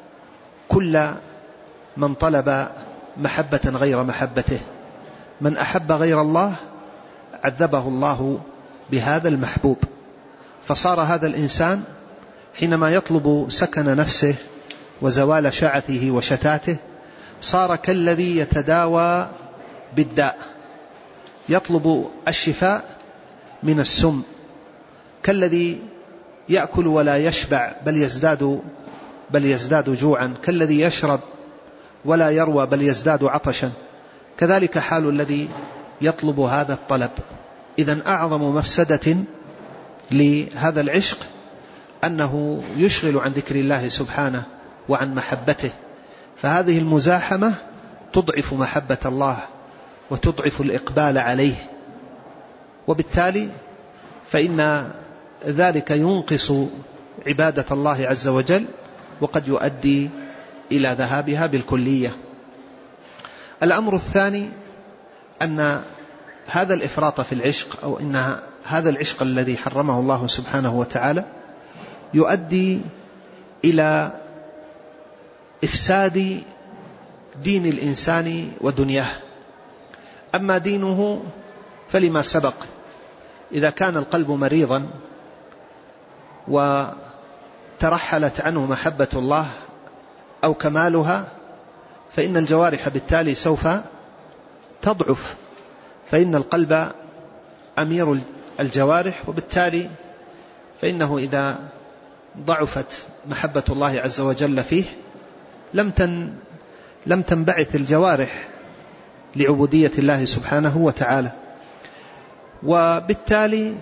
كل من طلب محبة غير محبته. من أحب غير الله عذبه الله بهذا المحبوب، فصار هذا الإنسان حينما يطلب سكن نفسه وزوال شعثه وشتاته صار كالذي يتداوى بالداء، يطلب الشفاء من السم، كالذي يأكل ولا يشبع بل يزداد بل يزداد جوعا، كالذي يشرب ولا يروى بل يزداد عطشا. كذلك حال الذي يطلب هذا الطلب. إذن أعظم مفسدة لهذا العشق أنه يشغل عن ذكر الله سبحانه وعن محبته، فهذه المزاحمة تضعف محبة الله وتضعف الإقبال عليه، وبالتالي فإن ذلك ينقص عبادة الله عز وجل وقد يؤدي إلى ذهابها بالكلية. الأمر الثاني أن هذا الإفراط في العشق، أو إن هذا العشق الذي حرمه الله سبحانه وتعالى يؤدي إلى إفساد دين الإنسان ودنياه. أما دينه فلما سبق، إذا كان القلب مريضا وترحلت عنه محبة الله أو كمالها فإن الجوارح بالتالي سوف تضعف، فإن القلب أمير الجوارح، وبالتالي فإنه إذا ضعفت محبة الله عز وجل فيه لم تن لم تنبعث الجوارح لعبودية الله سبحانه وتعالى، وبالتالي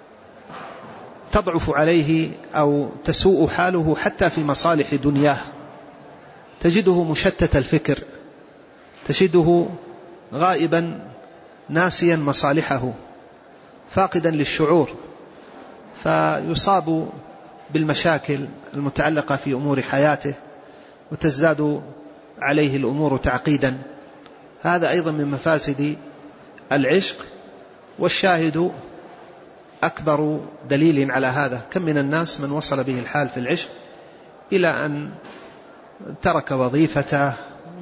تضعف عليه أو تسوء حاله حتى في مصالح دنياه. تجده مشتت الفكر، تجده غائبا ناسيا مصالحه، فاقدا للشعور، فيصاب بالمشاكل المتعلقة في أمور حياته وتزداد عليه الأمور تعقيدا. هذا أيضا من مفاسد العشق، والشاهد أكبر دليل على هذا. كم من الناس من وصل به الحال في العشق إلى أن ترك وظيفته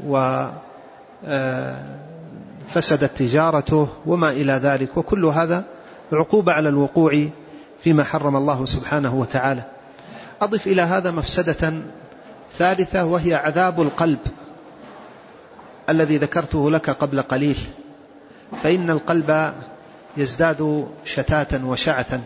وفسدت تجارته وما إلى ذلك، وكل هذا عقوبة على الوقوع فيما حرم الله سبحانه وتعالى. أضف إلى هذا مفسدة ثالثة، وهي عذاب القلب الذي ذكرته لك قبل قليل. فإن القلب يزداد شتاتا وشعثا،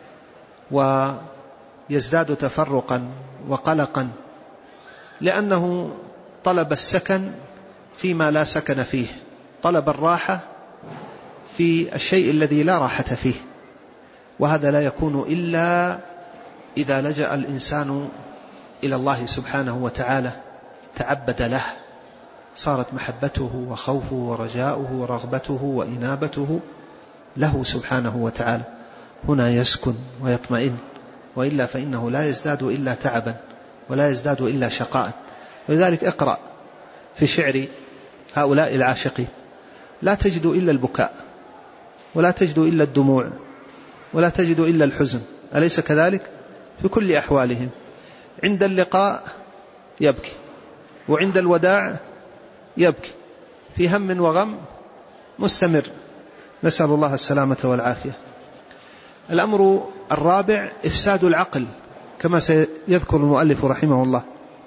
ويزداد تفرقا وقلقا، لأنه طلب السكن فيما لا سكن فيه، طلب الراحة في الشيء الذي لا راحة فيه، وهذا لا يكون إلا إذا لجأ الإنسان إلى الله سبحانه وتعالى، تعبد له، صارت محبته وخوفه ورجاؤه ورغبته وإنابته له سبحانه وتعالى. هنا يسكن ويطمئن، وإلا فإنه لا يزداد إلا تعبا ولا يزداد إلا شقاء. ولذلك اقرأ في شعر هؤلاء العاشقين، لا تجد إلا البكاء، ولا تجد إلا الدموع، ولا تجد إلا الحزن، أليس كذلك؟ في كل أحوالهم، عند اللقاء يبكي، وعند الوداع يبكي، في هم وغم مستمر، نسأل الله السلامة والعافية. الأمر الرابع إفساد العقل كما سيذكر المؤلف رحمه الله.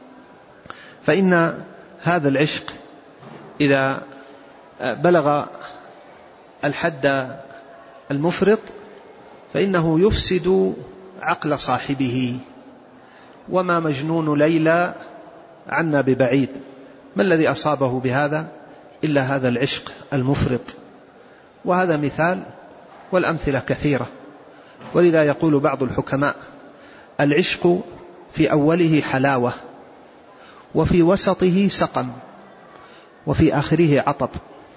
فإن هذا العشق إذا بلغ الحد المفرط فإنه يفسد عقل صاحبه، وما مجنون ليلى عنا ببعيد. ما الذي أصابه بهذا إلا هذا العشق المفرط؟ وهذا مثال، والأمثلة كثيرة. ولذا يقول بعض الحكماء: العشق في أوله حلاوة، وفي وسطه سقم، وفي آخره عطب.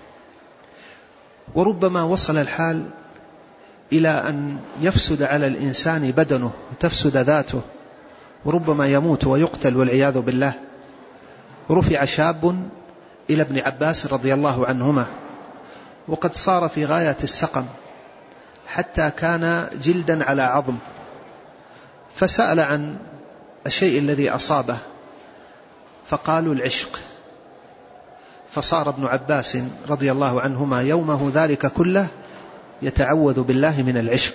وربما وصل الحال إلى أن يفسد على الإنسان بدنه وتفسد ذاته، وربما يموت ويقتل والعياذ بالله. رفع شاب إلى ابن عباس رضي الله عنهما وقد صار في غاية السقم حتى كان جلدا على عظم، فسأل عن الشيء الذي أصابه فقالوا العشق. فصار ابن عباس رضي الله عنهما يومه ذلك كله يتعوذ بالله من العشق.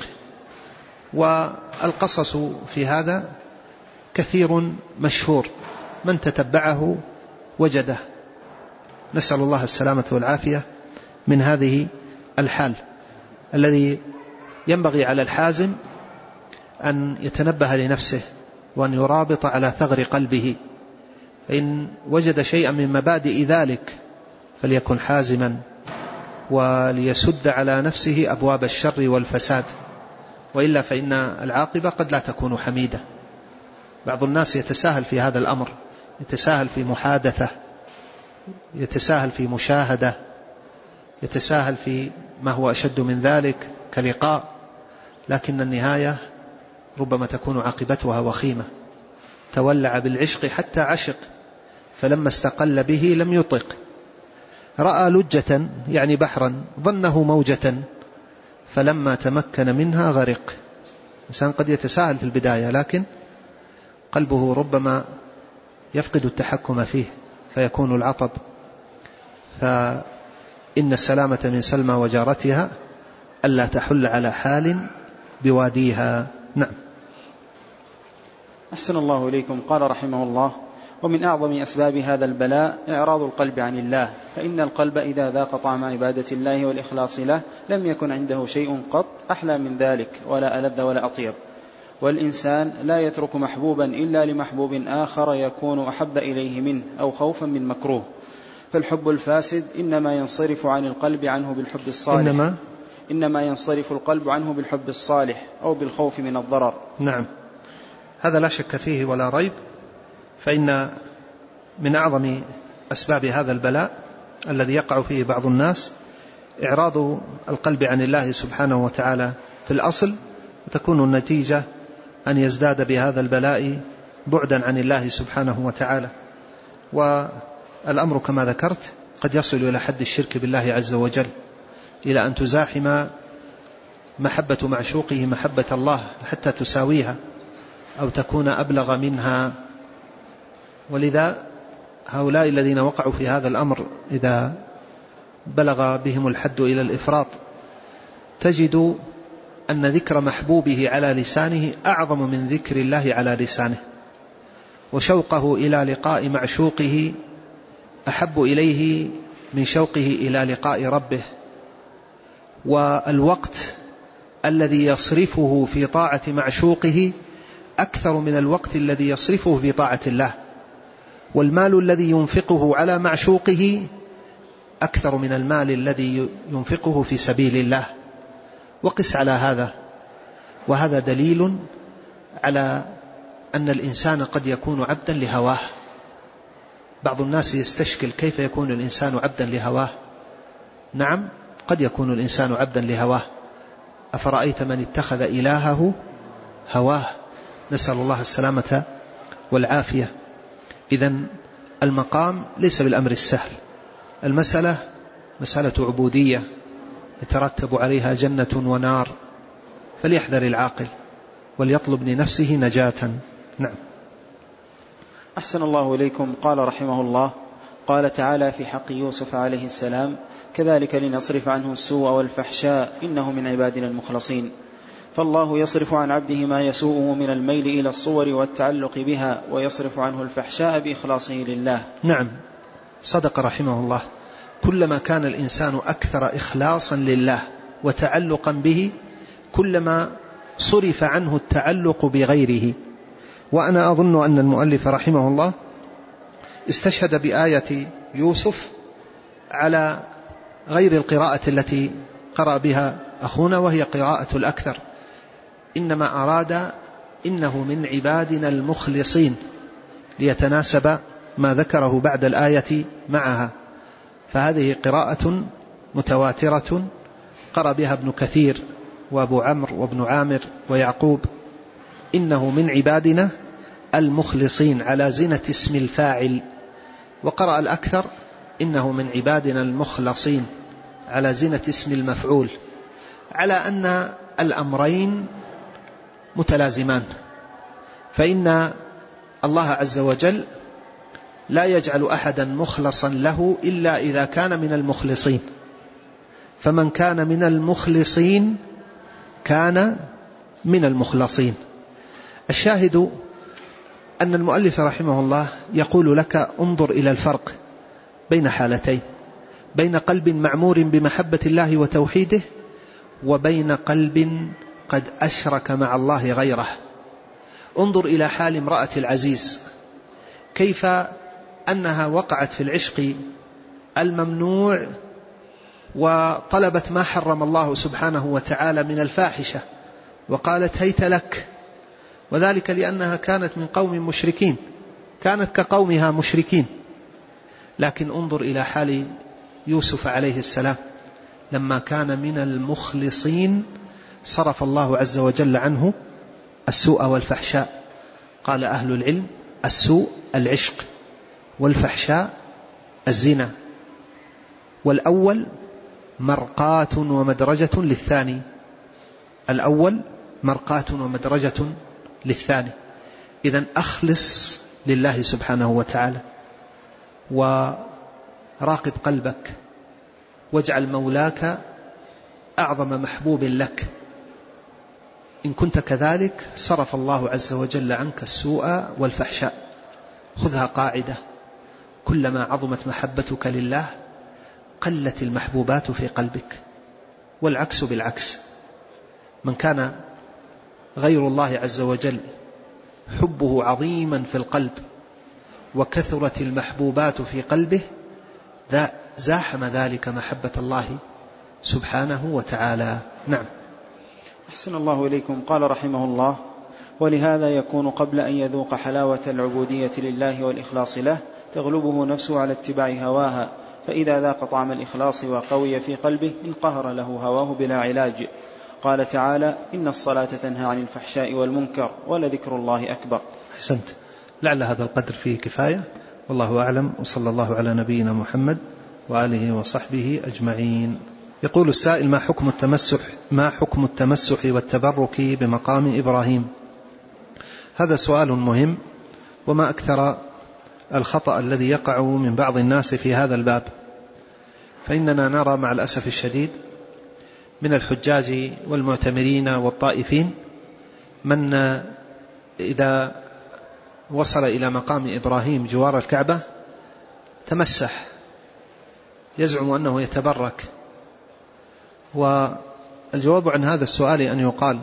والقصص في هذا كثير مشهور، من تتبعه وجده. نسأل الله السلامة والعافية من هذه الحال. الذي ينبغي على الحازم أن يتنبه لنفسه وأن يرابط على ثغر قلبه، فإن وجد شيئا من مبادئ ذلك فليكن حازما وليسد على نفسه أبواب الشر والفساد، وإلا فإن العاقبة قد لا تكون حميدة. بعض الناس يتساهل في هذا الأمر، يتساهل في محادثة، يتساهل في مشاهدة، يتساهل في ما هو أشد من ذلك كلقاء، لكن النهاية ربما تكون عاقبتها وخيمة. تولع بالعشق حتى عشق، فلما استقل به لم يطق. رأى لجة يعني بحرا ظنه موجة، فلما تمكن منها غرق. الإنسان قد يتساهل في البداية، لكن قلبه ربما يفقد التحكم فيه فيكون العطب. فإن السلامة من سلمى وجارتها ألا تحل على حال بواديها. نعم. أحسن الله إليكم. قال رحمه الله: ومن أعظم أسباب هذا البلاء إعراض القلب عن الله، فإن القلب إذا ذاق طعم عبادة الله والإخلاص له لم يكن عنده شيء قط أحلى من ذلك ولا ألذ ولا أطيب. والإنسان لا يترك محبوبا إلا لمحبوب آخر يكون أحب إليه منه أو خوفا من مكروه. فالحب الفاسد إنما ينصرف عن القلب عنه بالحب الصالح إنما, إنما ينصرف القلب عنه بالحب الصالح أو بالخوف من الضرر. نعم، هذا لا شك فيه ولا ريب. فإن من أعظم أسباب هذا البلاء الذي يقع فيه بعض الناس إعراض القلب عن الله سبحانه وتعالى في الأصل، وتكون النتيجة أن يزداد بهذا البلاء بعدا عن الله سبحانه وتعالى. والأمر كما ذكرت قد يصل إلى حد الشرك بالله عز وجل، إلى أن تزاحم محبة معشوقه محبة الله حتى تساويها أو تكون أبلغ منها. ولذا هؤلاء الذين وقعوا في هذا الأمر إذا بلغ بهم الحد إلى الإفراط تجد أن ذكر محبوبه على لسانه أعظم من ذكر الله على لسانه، وشوقه إلى لقاء معشوقه أحب إليه من شوقه إلى لقاء ربه. والوقت الذي يصرفه في طاعة معشوقه أكثر من الوقت الذي يصرفه في طاعة الله. والمال الذي ينفقه على معشوقه أكثر من المال الذي ينفقه في سبيل الله. وقس على هذا. وهذا دليل على أن الإنسان قد يكون عبدا لهواه. بعض الناس يستشكل كيف يكون الإنسان عبدا لهواه. نعم، قد يكون الإنسان عبدا لهواه. أفرأيت من اتخذ إلهه هواه، نسأل الله السلامة والعافية. إذن المقام ليس بالأمر السهل، المسألة مسألة عبودية يترتب عليها جنة ونار، فليحذر العاقل وليطلب لنفسه نجاة. نعم. أحسن الله إليكم. قال رحمه الله: قال تعالى في حق يوسف عليه السلام: كذلك لنصرف عنه السوء والفحشاء إنه من عبادنا المخلصين. فالله يصرف عن عبده ما يسوءه من الميل إلى الصور والتعلق بها، ويصرف عنه الفحشاء بإخلاصه لله. نعم، صدق رحمه الله. كلما كان الإنسان أكثر إخلاصا لله وتعلقا به كلما صرف عنه التعلق بغيره. وأنا أظن أن المؤلف رحمه الله استشهد بآية يوسف على غير القراءة التي قرأ بها أخونا، وهي قراءة الأكثر. إنما أراد إنه من عبادنا المخلصين ليتناسب ما ذكره بعد الآية معها، فهذه قراءة متواترة قرأ بها ابن كثير وابو عمرو وابن عامر ويعقوب، إنه من عبادنا المخلصين على زنة اسم الفاعل. وقرأ الأكثر إنه من عبادنا المخلصين على زنة اسم المفعول، على أن الأمرين متلازمان، فإن الله عز وجل لا يجعل أحدا مخلصا له إلا إذا كان من المخلصين، فمن كان من المخلصين كان من المخلصين. الشاهد أن المؤلف رحمه الله يقول لك انظر إلى الفرق بين حالتين، بين قلب معمور بمحبة الله وتوحيده وبين قلب قد أشرك مع الله غيره. انظر إلى حال امرأة العزيز، كيف أنها وقعت في العشق الممنوع وطلبت ما حرم الله سبحانه وتعالى من الفاحشة، وقالت هيت لك، وذلك لأنها كانت من قوم مشركين، كانت كقومها مشركين. لكن انظر إلى حال يوسف عليه السلام لما كان من المخلصين صرف الله عز وجل عنه السوء والفحشاء. قال أهل العلم السوء العشق، والفحشاء الزنا، والأول مرقاة ومدرجة للثاني، الأول مرقاة ومدرجة للثاني. إذن أخلص لله سبحانه وتعالى، وراقب قلبك، واجعل مولاك أعظم محبوب لك. إن كنت كذلك صرف الله عز وجل عنك السوء والفحشاء. خذها قاعدة: كلما عظمت محبتك لله قلت المحبوبات في قلبك، والعكس بالعكس. من كان غير الله عز وجل حبه عظيما في القلب وكثرت المحبوبات في قلبه زاحم ذلك محبة الله سبحانه وتعالى. نعم. أحسن الله إليكم. قال رحمه الله: ولهذا يكون قبل أن يذوق حلاوة العبودية لله والإخلاص له تغلبه نفسه على اتباع هواها، فإذا ذاق طعم الإخلاص وقوي في قلبه انقهر له هواه بلا علاج. قال تعالى: إن الصلاة تنهى عن الفحشاء والمنكر ولذكر الله أكبر. أحسنت. لعل هذا القدر فيه كفاية، والله أعلم، وصلى الله على نبينا محمد وآله وصحبه أجمعين. يقول السائل: ما حكم التمسح ما حكم التمسح والتبرك بمقام إبراهيم؟ هذا سؤال مهم، وما أكثر الخطأ الذي يقع من بعض الناس في هذا الباب. فإننا نرى مع الأسف الشديد من الحجاج والمعتمرين والطائفين من إذا وصل إلى مقام إبراهيم جوار الكعبة تمسح، يزعم أنه يتبرك. والجواب عن هذا السؤال أن يقال: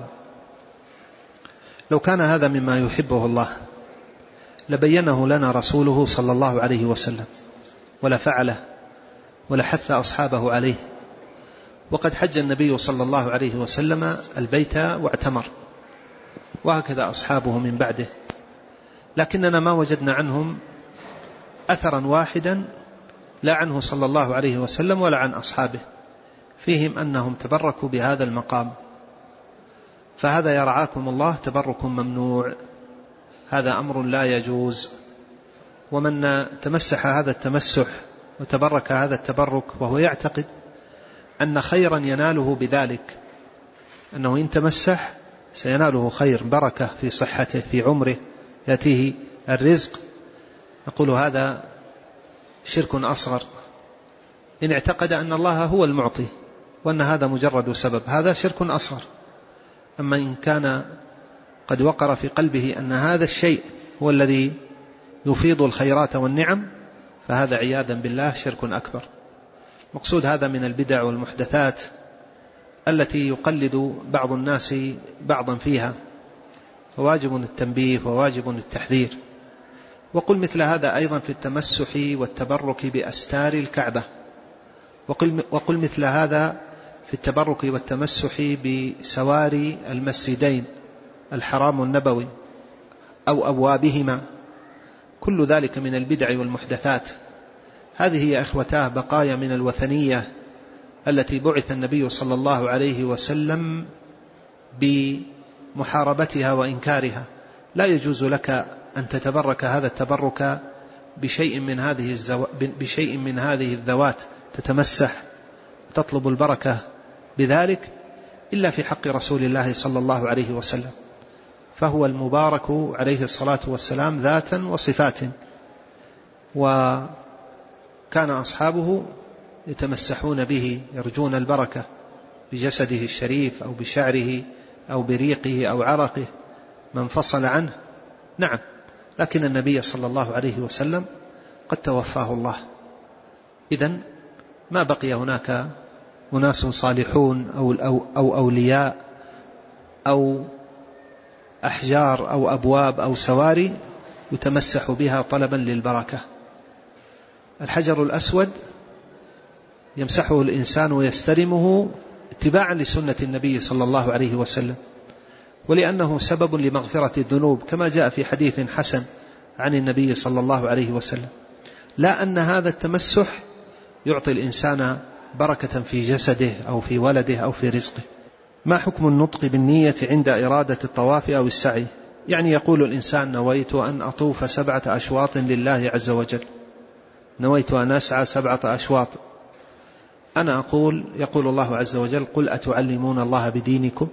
لو كان هذا مما يحبه الله لبينه لنا رسوله صلى الله عليه وسلم ولا فعله ولا حث أصحابه عليه. وقد حج النبي صلى الله عليه وسلم البيت واعتمر، وهكذا أصحابه من بعده، لكننا ما وجدنا عنهم أثرا واحدا، لا عنه صلى الله عليه وسلم ولا عن أصحابه، فيهم أنهم تبركوا بهذا المقام. فهذا يرعاكم الله تبرك ممنوع، هذا أمر لا يجوز. ومن تمسح هذا التمسح وتبرك هذا التبرك وهو يعتقد أن خيرا يناله بذلك، أنه إن تمسح سيناله خير، بركة في صحته، في عمره، يأتيه الرزق، نقول هذا شرك أصغر. إن اعتقد أن الله هو المعطي وأن هذا مجرد سبب، هذا شرك أصغر. أما إن كان قد وقر في قلبه أن هذا الشيء هو الذي يفيض الخيرات والنعم فهذا عياذا بالله شرك أكبر. مقصود هذا من البدع والمحدثات التي يقلد بعض الناس بعضا فيها، وواجب التنبيه وواجب التحذير. وقل مثل هذا أيضا في التمسح والتبرك بأستار الكعبة، وقل, وقل مثل هذا في التبرك والتمسح بسواري المسجدين الحرام النبوي أو أبوابهما، كل ذلك من البدع والمحدثات. هذه يا إخوتاه بقايا من الوثنية التي بعث النبي صلى الله عليه وسلم بمحاربتها وإنكارها. لا يجوز لك أن تتبرك هذا التبرك بشيء من هذه الزو... بشيء من هذه الذوات، تتمسح تطلب البركة بذلك إلا في حق رسول الله صلى الله عليه وسلم، فهو المبارك عليه الصلاة والسلام ذاتا وصفات، وكان أصحابه يتمسحون به يرجون البركة بجسده الشريف أو بشعره أو بريقه أو عرقه ما انفصل عنه. نعم، لكن النبي صلى الله عليه وسلم قد توفاه الله، إذن ما بقي هناك أناس صالحون أو, أو, أو أولياء أو أحجار أو أبواب أو سواري يتمسح بها طلبا للبركة. الحجر الأسود يمسحه الإنسان ويستلمه اتباعا لسنة النبي صلى الله عليه وسلم، ولأنه سبب لمغفرة الذنوب كما جاء في حديث حسن عن النبي صلى الله عليه وسلم، لا أن هذا التمسح يعطي الإنسان بركة في جسده أو في ولده أو في رزقه. ما حكم النطق بالنية عند إرادة الطواف أو السعي؟ يعني يقول الإنسان نويت أن أطوف سبعة أشواط لله عز وجل، نويت أن أسعى سبعة أشواط. أنا أقول يقول الله عز وجل قل أتعلمون الله بدينكم.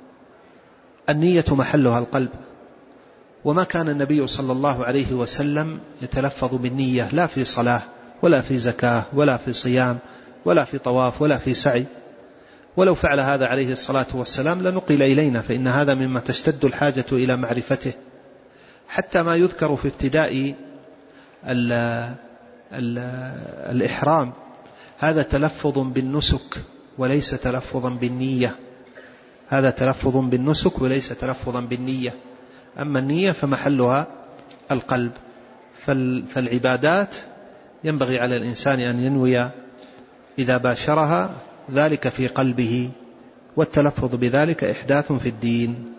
النية محلها القلب، وما كان النبي صلى الله عليه وسلم يتلفظ بالنية لا في صلاة ولا في زكاة ولا في صيام ولا في طواف ولا في سعي، ولو فعل هذا عليه الصلاة والسلام لنقل إلينا، فإن هذا مما تشتد الحاجة إلى معرفته. حتى ما يذكر في ابتداء ال ال الإحرام هذا تلفظ بالنسك وليس تلفظا بالنية، هذا تلفظ بالنسك وليس تلفظا بالنية. أما النية فمحلها القلب. فالعبادات ينبغي على الإنسان أن ينوي إذا باشرها ذلك في قلبه، والتلفظ بذلك إحداث في الدين.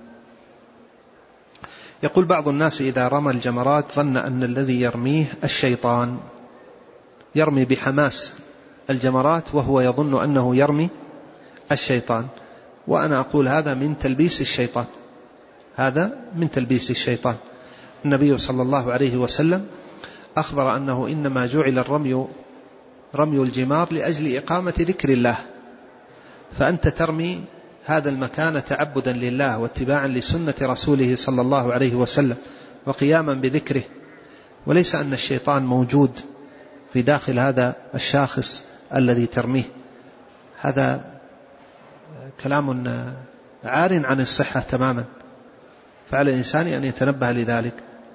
يقول بعض الناس إذا رمى الجمرات ظن أن الذي يرميه الشيطان، يرمي بحماس الجمرات وهو يظن أنه يرمي الشيطان، وأنا أقول هذا من تلبيس الشيطان، هذا من تلبيس الشيطان. النبي صلى الله عليه وسلم أخبر أنه إنما جعل الرمي رمي الجمار لأجل إقامة ذكر الله، فأنت ترمي هذا المكان تعبدا لله واتباعا لسنة رسوله صلى الله عليه وسلم وقياما بذكره، وليس أن الشيطان موجود في داخل هذا الشاخص الذي ترميه. هذا كلام عار عن الصحة تماما، فعلى الإنسان أن يتنبه لذلك.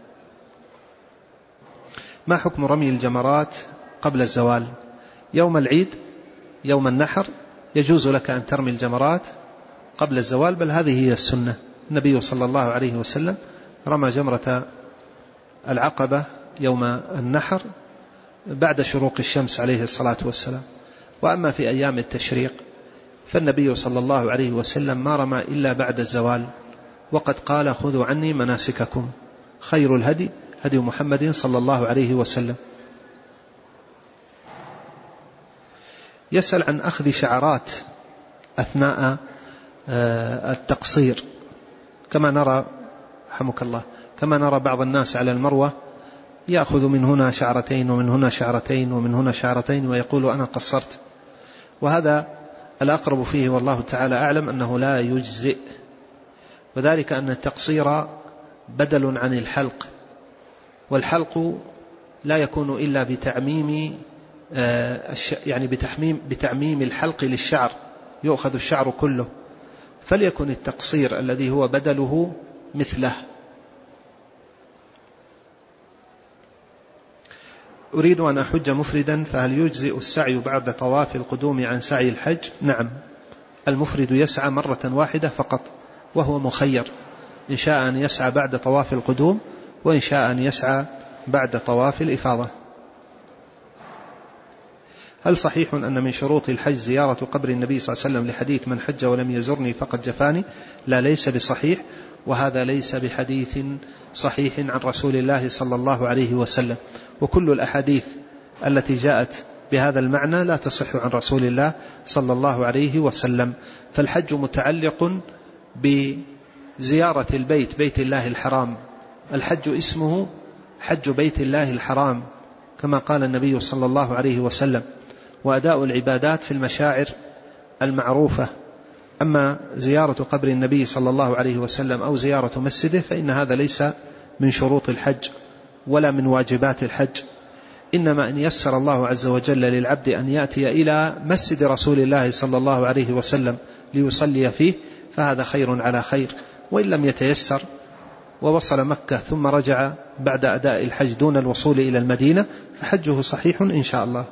ما حكم رمي الجمرات قبل الزوال؟ يوم العيد يوم النحر يجوز لك أن ترمي الجمرات قبل الزوال، بل هذه هي السنة. النبي صلى الله عليه وسلم رمى جمرة العقبة يوم النحر بعد شروق الشمس عليه الصلاة والسلام. وأما في أيام التشريق فالنبي صلى الله عليه وسلم ما رمى إلا بعد الزوال، وقد قال خذوا عني مناسككم، خير الهدي هدي محمد صلى الله عليه وسلم. يسأل عن أخذ شعرات أثناء التقصير، كما نرى رحمك الله كما نرى بعض الناس على المروة يأخذ من هنا شعرتين ومن هنا شعرتين ومن هنا شعرتين ويقول أنا قصرت، وهذا الأقرب فيه والله تعالى أعلم أنه لا يجزئ، وذلك أن التقصير بدل عن الحلق، والحلق لا يكون إلا بتعميم يعني بتحميم بتعميم الحلق للشعر، يؤخذ الشعر كله، فليكن التقصير الذي هو بدله مثله. أريد أن أحج مفردا فهل يجزئ السعي بعد طواف القدوم عن سعي الحج؟ نعم، المفرد يسعى مرة واحدة فقط وهو مخير، إن شاء أن يسعى بعد طواف القدوم وإن شاء أن يسعى بعد طواف الإفاضة. هل صحيح أن من شروط الحج زيارة قبر النبي صلى الله عليه وسلم لحديث من حج ولم يزرني فقد جفاني؟ لا، ليس بصحيح، وهذا ليس بحديث صحيح عن رسول الله صلى الله عليه وسلم، وكل الأحاديث التي جاءت بهذا المعنى لا تصح عن رسول الله صلى الله عليه وسلم. فالحج متعلق بزيارة البيت، بيت الله الحرام. الحج اسمه حج بيت الله الحرام كما قال النبي صلى الله عليه وسلم، وأداء العبادات في المشاعر المعروفة. أما زيارة قبر النبي صلى الله عليه وسلم أو زيارة مسجده فإن هذا ليس من شروط الحج ولا من واجبات الحج، إنما أن يسر الله عز وجل للعبد أن يأتي إلى مسجد رسول الله صلى الله عليه وسلم ليصلي فيه فهذا خير على خير، وإن لم يتيسر ووصل مكة ثم رجع بعد أداء الحج دون الوصول إلى المدينة فحجه صحيح إن شاء الله.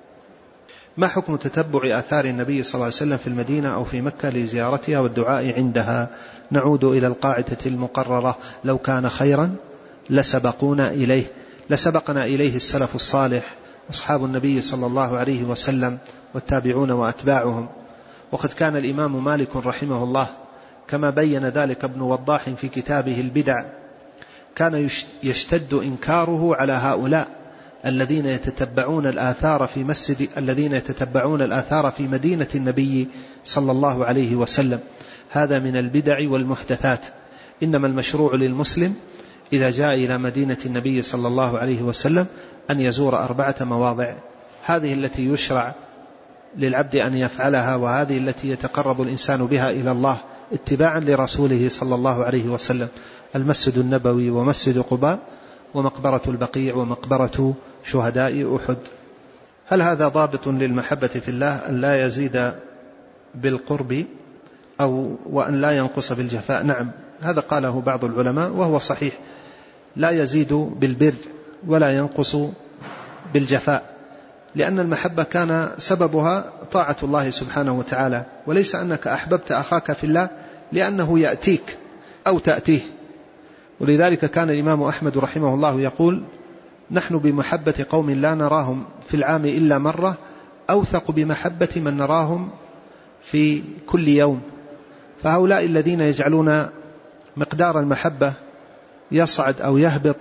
ما حكم تتبع آثار النبي صلى الله عليه وسلم في المدينة أو في مكة لزيارتها والدعاء عندها؟ نعود إلى القاعدة المقررة: لو كان خيرا لسبقونا إليه، لسبقنا إليه السلف الصالح أصحاب النبي صلى الله عليه وسلم والتابعون وأتباعهم. وقد كان الإمام مالك رحمه الله كما بين ذلك ابن وضاح في كتابه البدع كان يشتد إنكاره على هؤلاء الذين يتتبعون الآثار في مسجد الذين يتتبعون الآثار في مدينة النبي صلى الله عليه وسلم. هذا من البدع والمحدثات. إنما المشروع للمسلم إذا جاء إلى مدينة النبي صلى الله عليه وسلم أن يزور أربعة مواضع، هذه التي يشرع للعبد أن يفعلها، وهذه التي يتقرب الإنسان بها إلى الله اتباعا لرسوله صلى الله عليه وسلم: المسجد النبوي ومسجد قباء ومقبرة البقيع ومقبرة شهداء أحد. هل هذا ضابط للمحبة في الله أن لا يزيد بالقرب أو وأن لا ينقص بالجفاء؟ نعم، هذا قاله بعض العلماء وهو صحيح، لا يزيد بالبر ولا ينقص بالجفاء، لأن المحبة كان سببها طاعة الله سبحانه وتعالى، وليس أنك أحببت أخاك في الله لأنه يأتيك أو تأتيه. ولذلك كان الإمام أحمد رحمه الله يقول: نحن بمحبة قوم لا نراهم في العام إلا مرة أوثق بمحبة من نراهم في كل يوم. فهؤلاء الذين يجعلون مقدار المحبة يصعد أو يهبط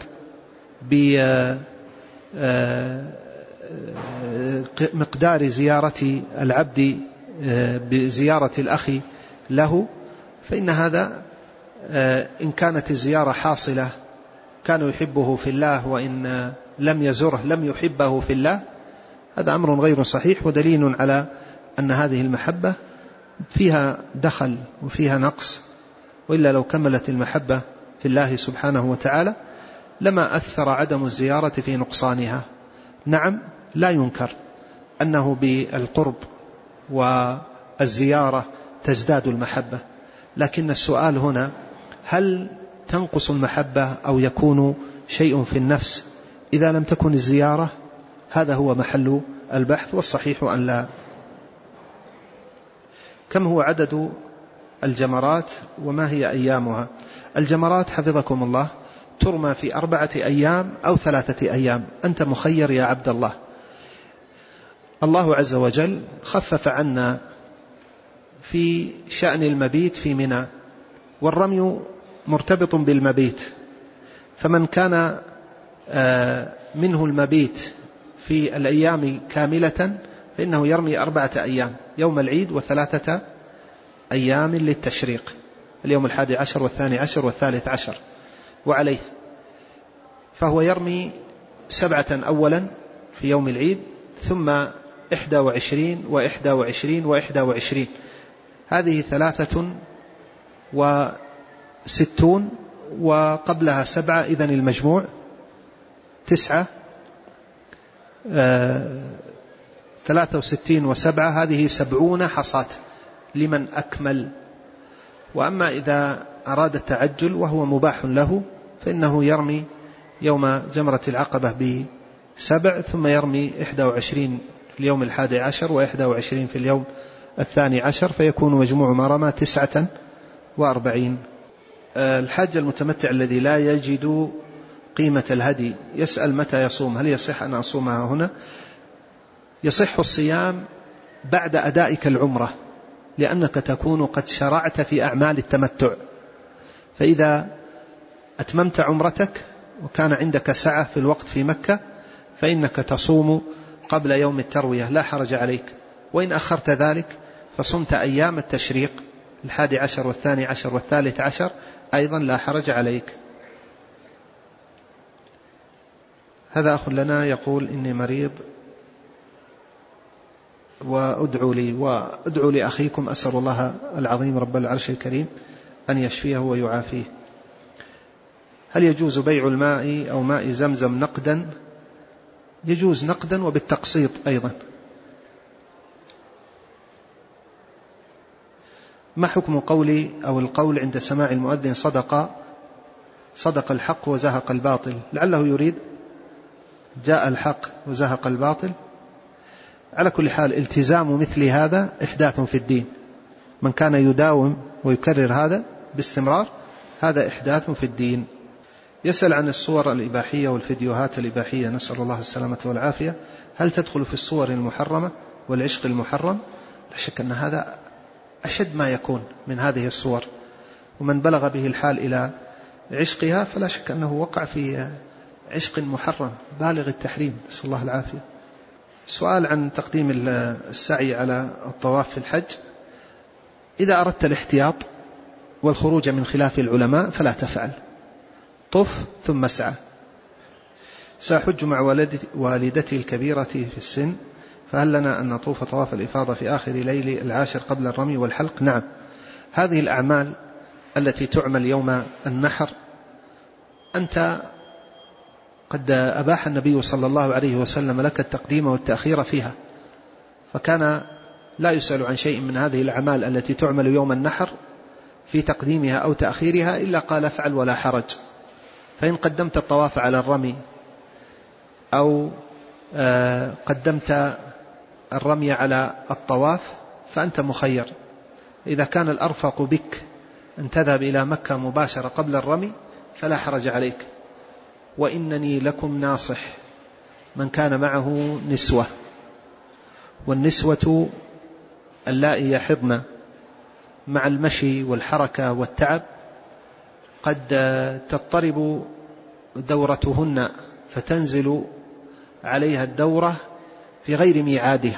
بمقدار زيارة العبد بزيارة الأخ له، فإن هذا إن كانت الزيارة حاصلة كان يحبه في الله، وإن لم يزره لم يحبه في الله. هذا أمر غير صحيح ودليل على أن هذه المحبة فيها دخل وفيها نقص، وإلا لو كملت المحبة في الله سبحانه وتعالى لما أثر عدم الزيارة في نقصانها. نعم، لا ينكر أنه بالقرب والزيارة تزداد المحبة، لكن السؤال هنا: هل تنقص المحبة أو يكون شيء في النفس إذا لم تكن الزيارة؟ هذا هو محل البحث، والصحيح أن لا. كم هو عدد الجمرات وما هي أيامها؟ الجمرات حفظكم الله ترمى في أربعة أيام أو ثلاثة أيام، أنت مخير يا عبد الله. الله عز وجل خفف عنا في شأن المبيت في منى، والرمي مرتبط بالمبيت، فمن كان منه المبيت في الأيام كاملة فإنه يرمي أربعة أيام: يوم العيد وثلاثة أيام للتشريق، اليوم الحادي عشر والثاني عشر والثالث عشر، وعليه فهو يرمي سبعة أولا في يوم العيد، ثم إحدى وعشرين وإحدى وعشرين وإحدى وعشرين، هذه ثلاثة وستون، وقبلها سبعة، إذن المجموع تسعة، آه ثلاثة وستين وسبعة، هذه سبعون حصاة لمن أكمل. وأما إذا أراد التعجل وهو مباح له فإنه يرمي يوم جمرة العقبة بسبع، ثم يرمي إحدى وعشرين في اليوم الحادي عشر وإحدى وعشرين في اليوم الثاني عشر، فيكون مجموع ما رمى تسعة وأربعين. الحاج المتمتع الذي لا يجد قيمة الهدي يسأل متى يصوم، هل يصح أن أصومها هنا؟ يصح الصيام بعد أدائك العمرة، لأنك تكون قد شرعت في أعمال التمتع، فإذا أتممت عمرتك وكان عندك سعة في الوقت في مكة فإنك تصوم قبل يوم التروية لا حرج عليك، وإن أخرت ذلك فصمت أيام التشريق الحادي عشر والثاني عشر والثالث عشر أيضا لا حرج عليك. هذا أخ لنا يقول إني مريض وأدعو لي وأدعو لأخيكم، أسأل الله العظيم رب العرش الكريم أن يشفيه ويعافيه. هل يجوز بيع الماء أو ماء زمزم نقدا؟ يجوز نقدا وبالتقسيط أيضا. ما حكم قولي أو القول عند سماع المؤذن صدق صدق الحق وزهق الباطل؟ لعله يريد جاء الحق وزهق الباطل. على كل حال التزام مثل هذا إحداث في الدين، من كان يداوم ويكرر هذا باستمرار هذا إحداث في الدين. يسأل عن الصور الإباحية والفيديوهات الإباحية، نسأل الله السلامة والعافية، هل تدخل في الصور المحرمة والعشق المحرم؟ لا شك أن هذا أشد ما يكون من هذه الصور، ومن بلغ به الحال إلى عشقها فلا شك أنه وقع في عشق محرم بالغ التحريم، نسأل الله العافية. سؤال عن تقديم السعي على الطواف في الحج. إذا أردت الاحتياط والخروج من خلاف العلماء فلا تفعل، طف ثم اسعى. سأحج مع والدتي الكبيرة في السن، فهل لنا أن نطوف طواف الإفاضة في آخر ليل العاشر قبل الرمي والحلق؟ نعم، هذه الأعمال التي تعمل يوم النحر أنت قد أباح النبي صلى الله عليه وسلم لك التقديم والتأخير فيها، فكان لا يسأل عن شيء من هذه الأعمال التي تعمل يوم النحر في تقديمها أو تأخيرها إلا قال افعل ولا حرج. فإن قدمت الطواف على الرمي أو قدمت الرمي على الطواف فأنت مخير. إذا كان الأرفق بك أن تذهب إلى مكة مباشرة قبل الرمي فلا حرج عليك. وإنني لكم ناصح، من كان معه نسوة، والنسوة اللائي يحضن مع المشي والحركة والتعب قد تضطرب دورتهن فتنزل عليها الدورة في غير ميعادها.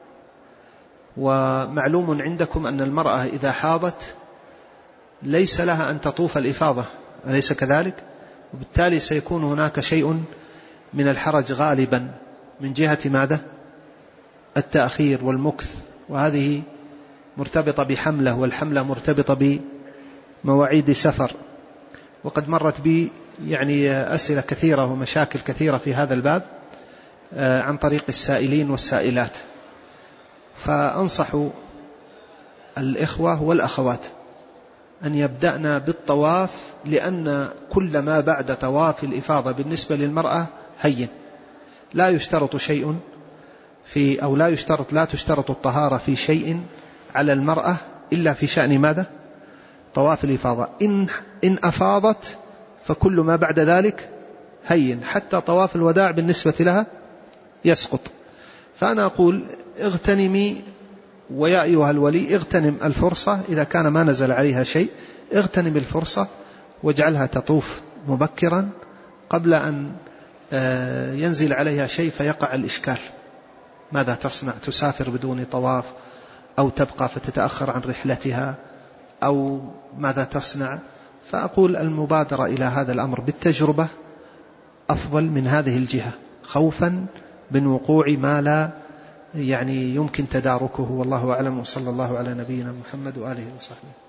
ومعلوم عندكم أن المرأة إذا حاضت ليس لها أن تطوف الإفاضة، أليس كذلك؟ وبالتالي سيكون هناك شيء من الحرج غالبا من جهة ماذا؟ التأخير والمكث، وهذه مرتبطة بحملة، والحملة مرتبطة بمواعيد سفر. وقد مرت بي يعني أسئلة كثيرة ومشاكل كثيرة في هذا الباب عن طريق السائلين والسائلات. فأنصح الإخوة والأخوات أن يبدأنا بالطواف، لأن كل ما بعد طواف الإفاضة بالنسبة للمرأة هين. لا يشترط شيء في أو لا يشترط لا تشترط الطهارة في شيء على المرأة إلا في شأن ماذا؟ طواف الإفاضة. إن, إن أفاضت فكل ما بعد ذلك هين، حتى طواف الوداع بالنسبة لها يسقط. فأنا أقول اغتنمي، ويا أيها الولي اغتنم الفرصة، إذا كان ما نزل عليها شيء اغتنم الفرصة واجعلها تطوف مبكرا قبل أن ينزل عليها شيء فيقع الإشكال. ماذا تصنع؟ تسافر بدون طواف أو تبقى فتتأخر عن رحلتها أو ماذا تصنع؟ فأقول المبادرة إلى هذا الأمر بالتجربة أفضل من هذه الجهة، خوفا من وقوع ما لا يعني يمكن تداركه. والله أعلم، وصلى الله على نبينا محمد وآله وصحبه.